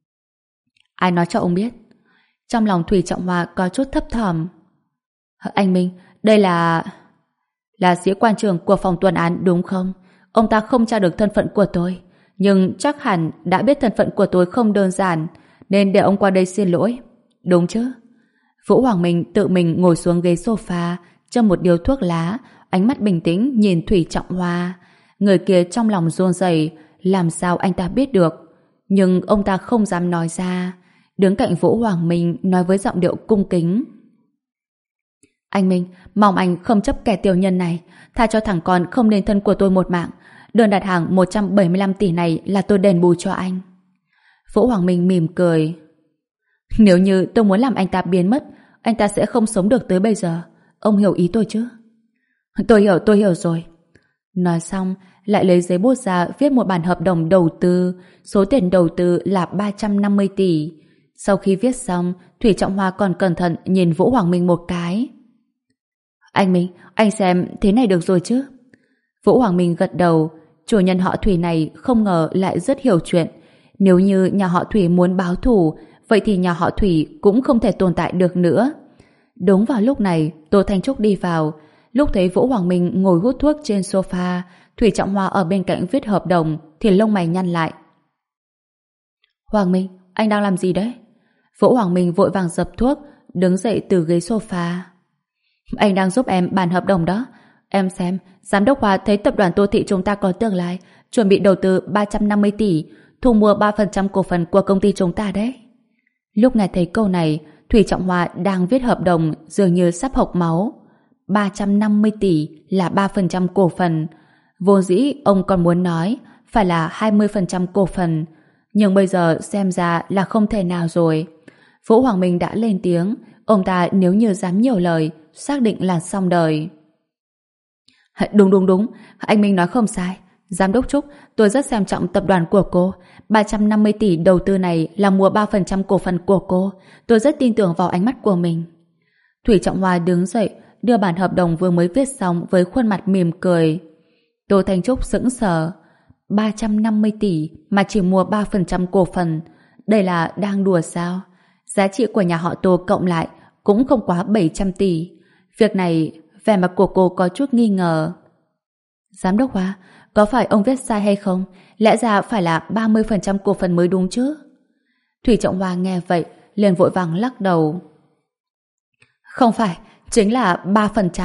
Ai nói cho ông biết? Trong lòng Thủy Trọng Hoa có chút thấp thỏm. Anh Minh, đây là... là sĩ quan trưởng của phòng tuần án đúng không? Ông ta không tra được thân phận của tôi, nhưng chắc hẳn đã biết thân phận của tôi không đơn giản, nên để ông qua đây xin lỗi. Đúng chứ? Vũ Hoàng Minh tự mình ngồi xuống ghế sofa, châm một điếu thuốc lá, ánh mắt bình tĩnh nhìn Thủy Trọng Hoa. Người kia trong lòng run rẩy, làm sao anh ta biết được? Nhưng ông ta không dám nói ra. Đứng cạnh Vũ Hoàng Minh nói với giọng điệu cung kính. Anh Minh, mong anh không chấp kẻ tiểu nhân này, tha cho thằng con không nên thân của tôi một mạng. Đơn đặt hàng một trăm bảy mươi lăm tỷ này là tôi đền bù cho anh. Vũ Hoàng Minh mỉm cười. Nếu như tôi muốn làm anh ta biến mất, anh ta sẽ không sống được tới bây giờ. Ông hiểu ý tôi chứ? Tôi hiểu, tôi hiểu rồi. Nói xong, lại lấy giấy bút ra viết một bản hợp đồng đầu tư. Số tiền đầu tư là ba trăm năm mươi tỷ. Sau khi viết xong, Thủy Trọng Hoa còn cẩn thận nhìn Vũ Hoàng Minh một cái. Anh Minh, anh xem thế này được rồi chứ? Vũ Hoàng Minh gật đầu. Chủ nhân họ Thủy này không ngờ lại rất hiểu chuyện. Nếu như nhà họ Thủy muốn báo thù, vậy thì nhà họ Thủy cũng không thể tồn tại được nữa. Đúng vào lúc này, Tô Thanh Trúc đi vào. Lúc thấy Vũ Hoàng Minh ngồi hút thuốc trên sofa, Thủy Trọng Hoa ở bên cạnh viết hợp đồng, thì lông mày nhăn lại. Hoàng Minh, anh đang làm gì đấy? Vũ Hoàng Minh vội vàng dập thuốc, đứng dậy từ ghế sofa. Anh đang giúp em bàn hợp đồng đó. Em xem, giám đốc Hoa thấy tập đoàn Tô Thị chúng ta có tương lai, chuẩn bị đầu tư ba trăm năm mươi tỷ, thu mua ba phần trăm cổ phần của công ty chúng ta đấy. Lúc nghe thấy câu này, Thủy Trọng Hoa đang viết hợp đồng dường như sắp hộc máu. ba trăm năm mươi tỷ là ba phần trăm cổ phần. Vô dĩ ông còn muốn nói phải là hai mươi phần trăm cổ phần. Nhưng bây giờ xem ra là không thể nào rồi. Vũ Hoàng Minh đã lên tiếng. Ông ta nếu như dám nhiều lời, xác định là xong đời. Đúng đúng đúng, anh Minh nói không sai. Giám đốc Trúc, tôi rất xem trọng tập đoàn của cô. ba trăm năm mươi tỷ đầu tư này là mua ba phần trăm cổ phần của cô. Tôi rất tin tưởng vào ánh mắt của mình. Thủy Trọng Hoa đứng dậy, đưa bản hợp đồng vừa mới viết xong với khuôn mặt mỉm cười. Tô Thanh Trúc sững sờ. ba trăm năm mươi tỷ mà chỉ mua ba phần trăm cổ phần. Đây là đang đùa sao? Giá trị của nhà họ Tô cộng lại cũng không quá bảy trăm tỷ. Việc này, vẻ mặt của cô có chút nghi ngờ. Giám đốc Hoa, có phải ông viết sai hay không? Lẽ ra phải là ba mươi phần trăm cổ phần mới đúng chứ? Thủy Trọng Hoa nghe vậy, liền vội vàng lắc đầu. Không phải, chính là ba phần trăm.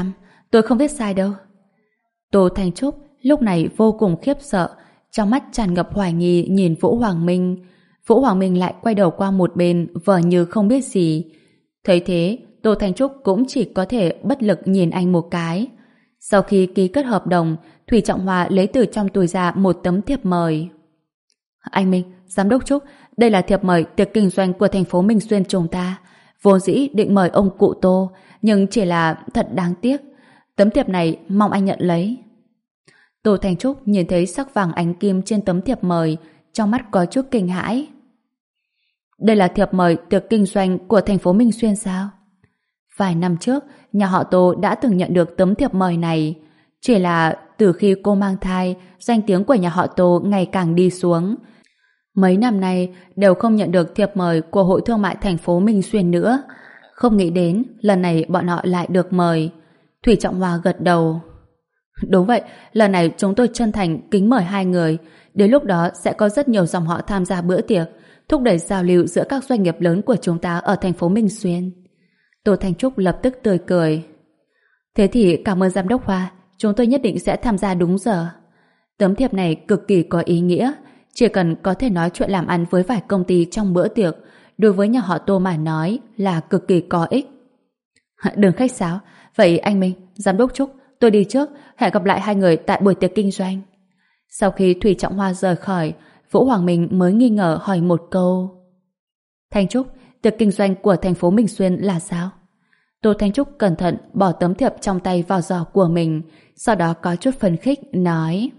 tôi không viết sai đâu. Tô Thanh Trúc lúc này vô cùng khiếp sợ, trong mắt tràn ngập hoài nghi nhìn Vũ Hoàng Minh. Vũ Hoàng Minh lại quay đầu qua một bên vờ như không biết gì. Thấy thế, Tô Thanh Trúc cũng chỉ có thể bất lực nhìn anh một cái. Sau khi ký kết hợp đồng, Thủy Trọng Hoa lấy từ trong túi ra một tấm thiệp mời. Anh Minh, Giám đốc Trúc, đây là thiệp mời tiệc kinh doanh của thành phố Minh Xuyên chúng ta. Vốn dĩ định mời ông cụ Tô, nhưng chỉ là thật đáng tiếc. Tấm thiệp này mong anh nhận lấy. Tô Thanh Trúc nhìn thấy sắc vàng ánh kim trên tấm thiệp mời, trong mắt có chút kinh hãi. Đây là thiệp mời tiệc kinh doanh của thành phố Minh Xuyên sao? Vài năm trước, nhà họ Tô đã từng nhận được tấm thiệp mời này. Chỉ là từ khi cô mang thai, danh tiếng của nhà họ Tô ngày càng đi xuống. Mấy năm nay đều không nhận được thiệp mời của Hội Thương mại thành phố Minh Xuyên nữa. Không nghĩ đến lần này bọn họ lại được mời. Thủy Trọng Hoa gật đầu. Đúng vậy, lần này chúng tôi chân thành kính mời hai người. Đến lúc đó sẽ có rất nhiều dòng họ tham gia bữa tiệc, thúc đẩy giao lưu giữa các doanh nghiệp lớn của chúng ta ở thành phố Minh Xuyên. Tô Thanh Trúc lập tức tươi cười. Thế thì cảm ơn Giám đốc Hoa, chúng tôi nhất định sẽ tham gia đúng giờ. Tấm thiệp này cực kỳ có ý nghĩa, chỉ cần có thể nói chuyện làm ăn với vài công ty trong bữa tiệc, đối với nhà họ Tô mà nói là cực kỳ có ích. Đừng khách sáo, vậy anh Minh, Giám đốc Trúc, tôi đi trước, hẹn gặp lại hai người tại buổi tiệc kinh doanh. Sau khi Thủy Trọng Hoa rời khỏi, Vũ Hoàng Minh mới nghi ngờ hỏi một câu. Thanh Trúc, tiệc kinh doanh của thành phố Minh Xuyên là sao? Tô Thanh Trúc cẩn thận bỏ tấm thiệp trong tay vào giỏ của mình, sau đó có chút phấn khích nói.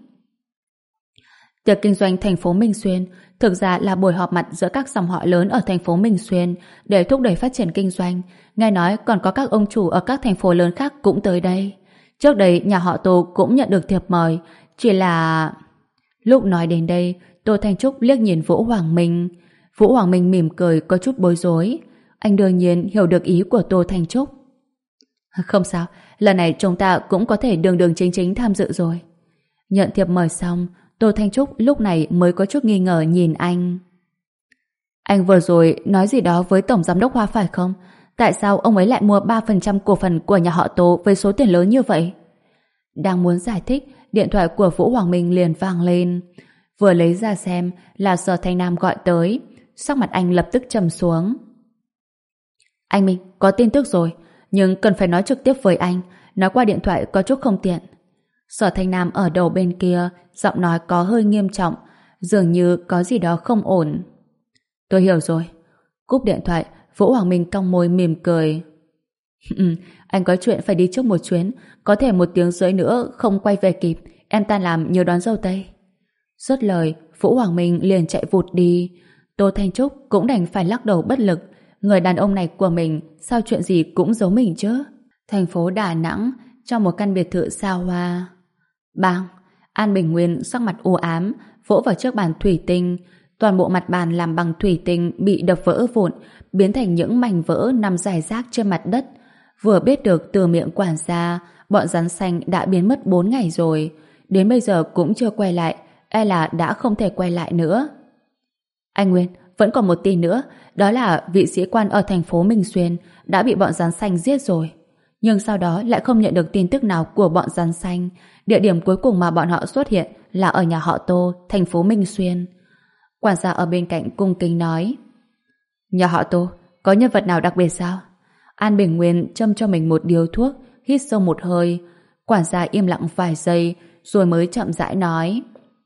Tiệc kinh doanh thành phố Minh Xuyên thực ra là buổi họp mặt giữa các dòng họ lớn ở thành phố Minh Xuyên để thúc đẩy phát triển kinh doanh. Nghe nói còn có các ông chủ ở các thành phố lớn khác cũng tới đây. Trước đây nhà họ Tô cũng nhận được thiệp mời, chỉ là... Lúc nói đến đây, Tô Thanh Trúc liếc nhìn Vũ Hoàng Minh. Vũ Hoàng Minh mỉm cười có chút bối rối. Anh đương nhiên hiểu được ý của Tô Thanh Trúc. Không sao, lần này chúng ta cũng có thể đường đường chính chính tham dự rồi. Nhận thiệp mời xong, Tô Thanh Trúc lúc này mới có chút nghi ngờ nhìn anh. Anh vừa rồi nói gì đó với Tổng Giám đốc Hoa phải không? Tại sao ông ấy lại mua ba phần trăm cổ phần của nhà họ Tô với số tiền lớn như vậy? Đang muốn giải thích, điện thoại của Vũ Hoàng Minh liền vang lên. Vừa lấy ra xem là Sở Thanh Nam gọi tới. Sắc mặt anh lập tức trầm xuống. Anh Minh, có tin tức rồi, nhưng cần phải nói trực tiếp với anh. Nói qua điện thoại có chút không tiện. Sở Thanh Nam ở đầu bên kia, giọng nói có hơi nghiêm trọng, dường như có gì đó không ổn. Tôi hiểu rồi. Cúp điện thoại, Vũ Hoàng Minh cong môi mỉm cười. Ừ, anh có chuyện phải đi trước một chuyến, có thể một tiếng rưỡi nữa không quay về kịp, em tan làm nhớ đón dâu tây. Dứt lời, Vũ Hoàng Minh liền chạy vụt đi. Tô Thanh Trúc cũng đành phải lắc đầu bất lực. Người đàn ông này của mình sao chuyện gì cũng giấu mình chứ? Thành phố Đà Nẵng, trong một căn biệt thự xa hoa. Bang! An Bình Nguyên sắc mặt u ám, vỗ vào chiếc bàn thủy tinh. Toàn bộ mặt bàn làm bằng thủy tinh bị đập vỡ vụn, biến thành những mảnh vỡ nằm rải rác trên mặt đất. Vừa biết được từ miệng quản gia, bọn rắn xanh đã biến mất bốn ngày rồi. Đến bây giờ cũng chưa quay lại, e là đã không thể quay lại nữa. Anh Nguyên, vẫn còn một tin nữa, đó là vị sĩ quan ở thành phố Minh Xuyên đã bị bọn rắn xanh giết rồi. Nhưng sau đó lại không nhận được tin tức nào của bọn rắn xanh. Địa điểm cuối cùng mà bọn họ xuất hiện là ở nhà họ Tô, thành phố Minh Xuyên. Quản gia ở bên cạnh cung kính nói. Nhà họ Tô, có nhân vật nào đặc biệt sao? An Bình Nguyên châm cho mình một điếu thuốc, hít sâu một hơi. Quản gia im lặng vài giây, rồi mới chậm rãi nói.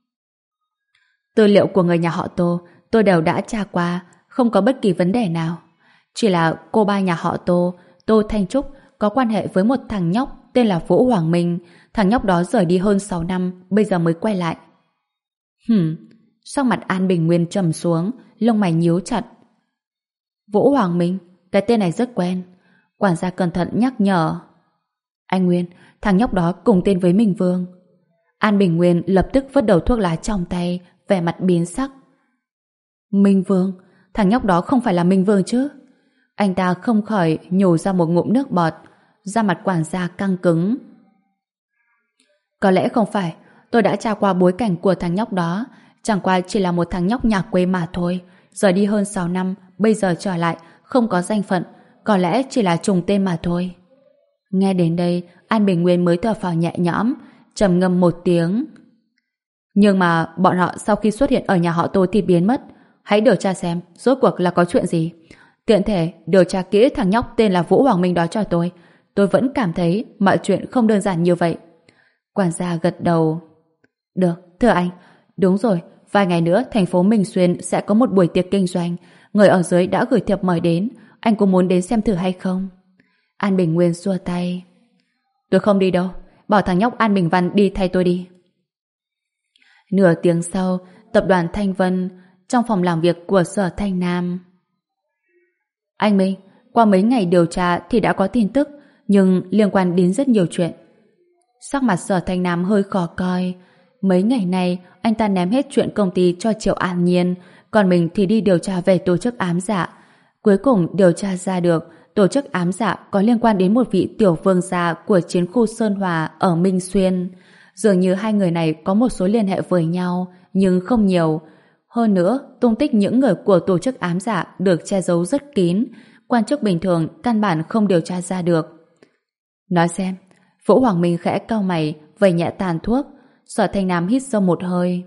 Tư liệu của người nhà họ Tô tôi đều đã tra qua, không có bất kỳ vấn đề nào. Chỉ là cô ba nhà họ Tô, Tô Thanh Trúc, có quan hệ với một thằng nhóc tên là Vũ Hoàng Minh. Thằng nhóc đó rời đi hơn sáu năm, bây giờ mới quay lại. Hừm, sắc mặt An Bình Nguyên trầm xuống, lông mày nhíu chặt. Vũ Hoàng Minh, cái tên này rất quen. Quản gia cẩn thận nhắc nhở. Anh Nguyên, thằng nhóc đó cùng tên với Minh Vương. An Bình Nguyên lập tức vứt đầu thuốc lá trong tay, vẻ mặt biến sắc. Minh Vương? Thằng nhóc đó không phải là Minh Vương chứ? Anh ta không khỏi nhổ ra một ngụm nước bọt, da mặt quản gia căng cứng. Có lẽ không phải, tôi đã tra qua bối cảnh của thằng nhóc đó, chẳng qua chỉ là một thằng nhóc nhà quê mà thôi, rời đi hơn sáu năm, bây giờ trở lại, không có danh phận, có lẽ chỉ là trùng tên mà thôi. Nghe đến đây, An Bình Nguyên mới thở phào nhẹ nhõm, trầm ngâm một tiếng. Nhưng mà bọn họ sau khi xuất hiện ở nhà họ tôi thì biến mất. Hãy điều tra xem rốt cuộc là có chuyện gì. Tiện thể điều tra kỹ thằng nhóc tên là Vũ Hoàng Minh đó cho tôi. Tôi vẫn cảm thấy mọi chuyện không đơn giản như vậy. Quản gia gật đầu. Được, thưa anh. Đúng rồi, vài ngày nữa thành phố Minh Xuyên sẽ có một buổi tiệc kinh doanh. Người ở dưới đã gửi thiệp mời đến. Anh có muốn đến xem thử hay không? An Bình Nguyên xua tay. Tôi không đi đâu. Bảo thằng nhóc An Bình Văn đi thay tôi đi. Nửa tiếng sau, tập đoàn Thanh Vân, trong phòng làm việc của Sở Thanh Nam. Anh Minh, qua mấy ngày điều tra thì đã có tin tức, nhưng liên quan đến rất nhiều chuyện. Sắc mặt Sở Thanh Nam hơi khó coi. Mấy ngày nay, anh ta ném hết chuyện công ty cho Triệu An Nhiên, còn mình thì đi điều tra về tổ chức ám dạ. Cuối cùng điều tra ra được, tổ chức ám dạ có liên quan đến một vị tiểu vương gia của chiến khu Sơn Hòa ở Minh Xuyên. Dường như hai người này có một số liên hệ với nhau, nhưng không nhiều. Hơn nữa, tung tích những người của tổ chức ám dạ được che giấu rất kín. Quan chức bình thường căn bản không điều tra ra được. Nói xem, Vũ Hoàng Minh khẽ cau mày, vẩy nhẹ tàn thuốc. Sở Thanh Nam hít sâu một hơi.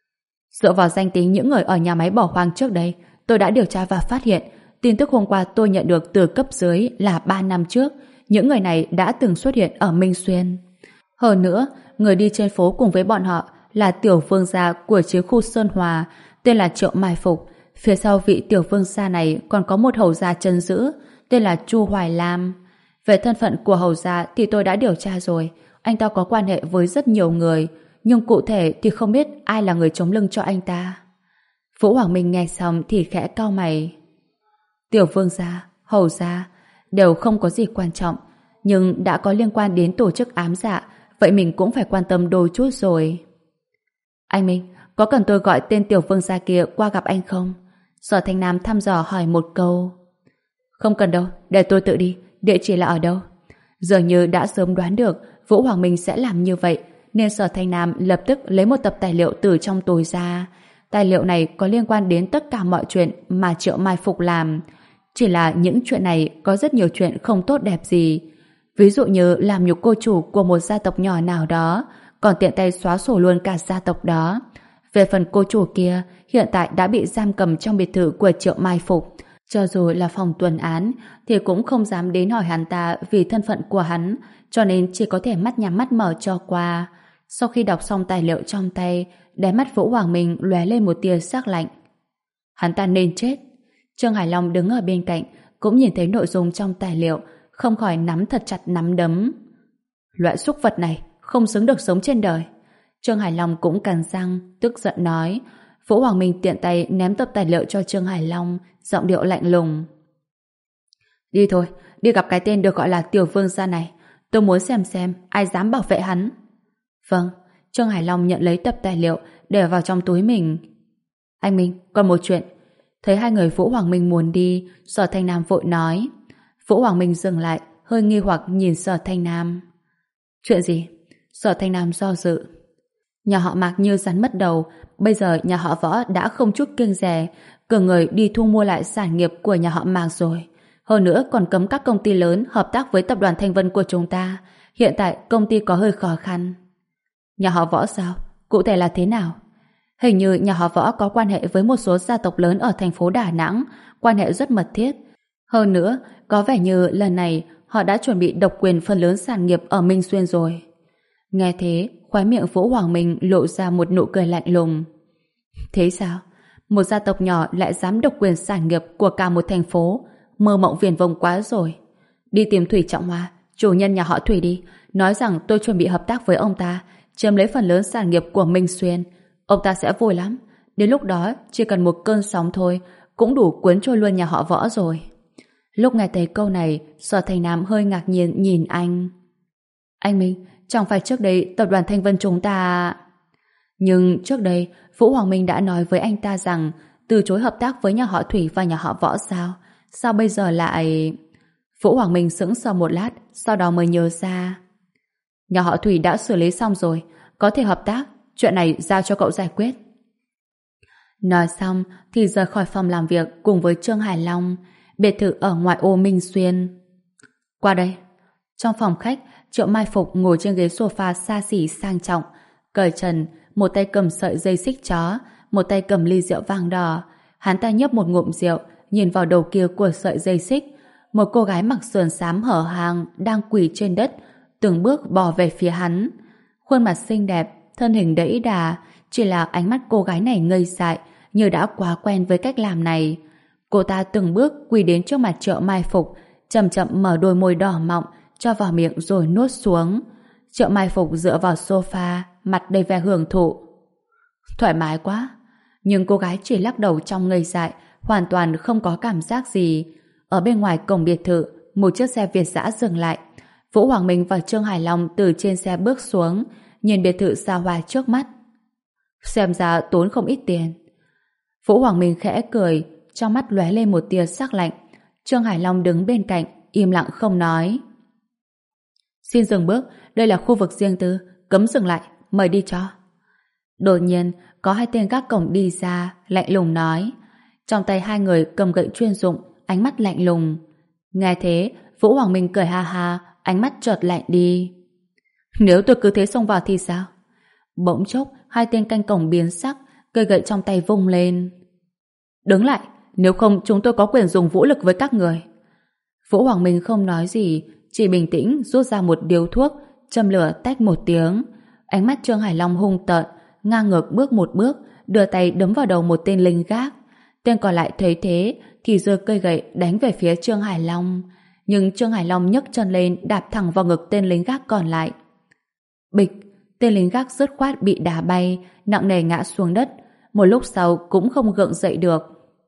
Dựa vào danh tính những người ở nhà máy bỏ hoang trước đây, tôi đã điều tra và phát hiện tin tức hôm qua tôi nhận được từ cấp dưới là ba năm trước, những người này đã từng xuất hiện ở Minh Xuyên. Hơn nữa, người đi trên phố cùng với bọn họ là tiểu vương gia của chiến khu Sơn Hòa, tên là Triệu Mai Phục. Phía sau vị tiểu vương gia này còn có một hầu gia chân dữ, tên là Chu Hoài Lam. Về thân phận của hầu gia thì tôi đã điều tra rồi, anh ta có quan hệ với rất nhiều người, nhưng cụ thể thì không biết ai là người chống lưng cho anh ta. Vũ Hoàng Minh nghe xong thì khẽ cau mày. Tiểu vương gia, hầu gia đều không có gì quan trọng, nhưng đã có liên quan đến tổ chức ám dạ, vậy mình cũng phải quan tâm đôi chút rồi. Anh Minh, có cần tôi gọi tên tiểu vương gia kia qua gặp anh không? Sở Thanh Nam thăm dò hỏi một câu. Không cần đâu, để tôi tự đi, địa chỉ là ở đâu? Dường như đã sớm đoán được Vũ Hoàng Minh sẽ làm như vậy, nên Sở Thanh Nam lập tức lấy một tập tài liệu từ trong túi ra. Tài liệu này có liên quan đến tất cả mọi chuyện mà Triệu Mai Phục làm. Chỉ là những chuyện này có rất nhiều chuyện không tốt đẹp gì. Ví dụ như làm nhục cô chủ của một gia tộc nhỏ nào đó, còn tiện tay xóa sổ luôn cả gia tộc đó. Về phần cô chủ kia, hiện tại đã bị giam cầm trong biệt thự của Triệu Mai Phục. Cho dù là phòng tuần án, thì cũng không dám đến hỏi hắn ta vì thân phận của hắn, cho nên chỉ có thể mắt nhắm mắt mở cho qua. Sau khi đọc xong tài liệu trong tay, đáy mắt Vũ Hoàng Minh lóe lên một tia sắc lạnh. Hắn ta nên chết. Trương Hải Long đứng ở bên cạnh, cũng nhìn thấy nội dung trong tài liệu, không khỏi nắm thật chặt nắm đấm. Loại súc vật này không xứng được sống trên đời. Trương Hải Long cũng cắn răng, tức giận nói. Vũ Hoàng Minh tiện tay ném tập tài liệu cho Trương Hải Long, giọng điệu lạnh lùng. Đi thôi, đi gặp cái tên được gọi là tiểu vương gia này. Tôi muốn xem xem ai dám bảo vệ hắn. Vâng, Trương Hải Long nhận lấy tập tài liệu để vào trong túi mình. Anh Minh, còn một chuyện. Thấy hai người Vũ Hoàng Minh muốn đi, Sở Thanh Nam vội nói. Vũ Hoàng Minh dừng lại, hơi nghi hoặc nhìn Sở Thanh Nam. Chuyện gì? Sở Thanh Nam do dự. Nhà họ Mạc như rắn mất đầu, bây giờ nhà họ Võ đã không chút kiêng dè, cử người đi thu mua lại sản nghiệp của nhà họ Mạc rồi. Hơn nữa còn cấm các công ty lớn hợp tác với tập đoàn Thanh Vân của chúng ta. Hiện tại công ty có hơi khó khăn. Nhà họ Võ sao? Cụ thể là thế nào? Hình như nhà họ Võ có quan hệ với một số gia tộc lớn ở thành phố Đà Nẵng, quan hệ rất mật thiết. Hơn nữa, có vẻ như lần này họ đã chuẩn bị độc quyền phần lớn sản nghiệp ở Minh Xuyên rồi. Nghe thế, khóe miệng Vũ Hoàng Minh lộ ra một nụ cười lạnh lùng. Thế sao? Một gia tộc nhỏ lại dám độc quyền sản nghiệp của cả một thành phố, mơ mộng viển vông quá rồi. Đi tìm Thủy Trọng Hoa, chủ nhân nhà họ Thủy đi, nói rằng tôi chuẩn bị hợp tác với ông ta, chiếm lấy phần lớn sản nghiệp của Minh Xuyên. Ông ta sẽ vui lắm. Đến lúc đó, chỉ cần một cơn sóng thôi, cũng đủ cuốn trôi luôn nhà họ Võ rồi. Lúc nghe thấy câu này, Sở Thanh Nam hơi ngạc nhiên nhìn anh. Anh Minh, chẳng phải trước đây tập đoàn Thanh Vân chúng ta... Nhưng trước đây, Vũ Hoàng Minh đã nói với anh ta rằng từ chối hợp tác với nhà họ Thủy và nhà họ Võ sao? Sao bây giờ lại... Vũ Hoàng Minh sững sờ một lát, sau đó mới nhớ ra. Nhà họ Thủy đã xử lý xong rồi, có thể hợp tác, chuyện này giao cho cậu giải quyết. Nói xong thì rời khỏi phòng làm việc cùng với Trương Hải Long, biệt thự ở ngoại ô Minh Xuyên. Qua đây. Trong phòng khách, Triệu Mai Phục ngồi trên ghế sofa xa xỉ sang trọng, cởi trần, một tay cầm sợi dây xích chó, một tay cầm ly rượu vang đỏ. Hắn ta nhấp một ngụm rượu, nhìn vào đầu kia của sợi dây xích. Một cô gái mặc sườn xám hở hang đang quỳ trên đất, từng bước bò về phía hắn. Khuôn mặt xinh đẹp, thân hình đẫy đà, chỉ là ánh mắt cô gái này ngây dại, như đã quá quen với cách làm này. Cô ta từng bước quỳ đến trước mặt Triệu Mai Phục, chậm chậm mở đôi môi đỏ mọng, cho vào miệng rồi nuốt xuống. Triệu Mai Phục dựa vào sofa, mặt đầy vẻ hưởng thụ. Thoải mái quá. Nhưng cô gái chỉ lắc đầu trong ngây dại, hoàn toàn không có cảm giác gì. Ở bên ngoài cổng biệt thự, một chiếc xe Việt dã dừng lại. Vũ Hoàng Minh và Trương Hải Long từ trên xe bước xuống, nhìn biệt thự xa hoa trước mắt. Xem ra tốn không ít tiền. Vũ Hoàng Minh khẽ cười, trong mắt lóe lên một tia sắc lạnh. Trương Hải Long đứng bên cạnh, im lặng không nói. Xin dừng bước, đây là khu vực riêng tư, cấm dừng lại, mời đi cho. Đột nhiên, có hai tên gác cổng đi ra, lạnh lùng nói. Trong tay hai người cầm gậy chuyên dụng, ánh mắt lạnh lùng. Nghe thế, Vũ Hoàng Minh cười ha ha, ánh mắt chợt lạnh đi. Nếu tôi cứ thế xông vào thì sao? Bỗng chốc, hai tên canh cổng biến sắc, cây gậy trong tay vung lên. Đứng lại, nếu không chúng tôi có quyền dùng vũ lực với các người. Vũ Hoàng Minh không nói gì, chỉ bình tĩnh rút ra một điếu thuốc, châm lửa tách một tiếng. Ánh mắt Trương Hải Long hung tợn, ngang ngược bước một bước, đưa tay đấm vào đầu một tên lính gác. Tên còn lại thấy thế thì giơ cây gậy đánh về phía Trương Hải Long. Nhưng Trương Hải Long nhấc chân lên đạp thẳng vào ngực tên lính gác còn lại. Bịch, tên lính gác dứt khoát bị đá bay, nặng nề ngã xuống đất. Một lúc sau cũng không gượng dậy được.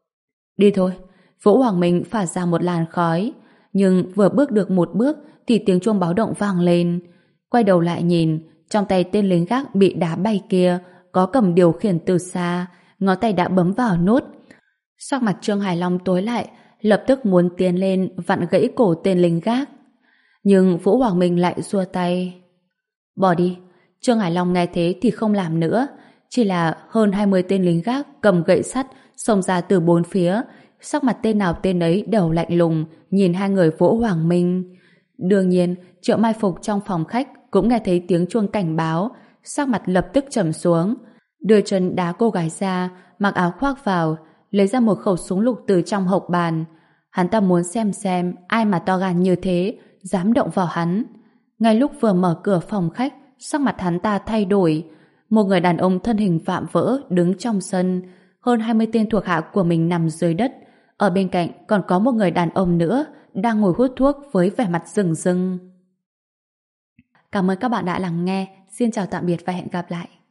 Đi thôi. Vũ Hoàng Minh phả ra một làn khói. Nhưng vừa bước được một bước thì tiếng chuông báo động vang lên. Quay đầu lại nhìn, trong tay tên lính gác bị đá bay kia có cầm điều khiển từ xa, ngón tay đã bấm vào nút. Sắc mặt Trương Hải Long tối lại, lập tức muốn tiến lên vặn gãy cổ tên lính gác. Nhưng Vũ Hoàng Minh lại xua tay. Bỏ đi. Trương Hải Long nghe thế thì không làm nữa, chỉ là hơn hai mươi tên lính gác cầm gậy sắt xông ra từ bốn phía. Sắc mặt tên nào tên ấy đều lạnh lùng nhìn hai người Vũ Hoàng Minh. Đương nhiên, Triệu Mai Phục trong phòng khách cũng nghe thấy tiếng chuông cảnh báo, sắc mặt lập tức trầm xuống, đưa chân đá cô gái ra, mặc áo khoác vào, lấy ra một khẩu súng lục từ trong hộc bàn. Hắn ta muốn xem xem ai mà to gan như thế dám động vào hắn. Ngay lúc vừa mở cửa phòng khách, sắc mặt hắn ta thay đổi. Một người đàn ông thân hình vạm vỡ đứng trong sân, hơn hai mươi tên thuộc hạ của mình nằm dưới đất. Ở bên cạnh còn có một người đàn ông nữa đang ngồi hút thuốc với vẻ mặt rừng rưng. Cảm ơn các bạn đã lắng nghe. Xin chào tạm biệt và hẹn gặp lại.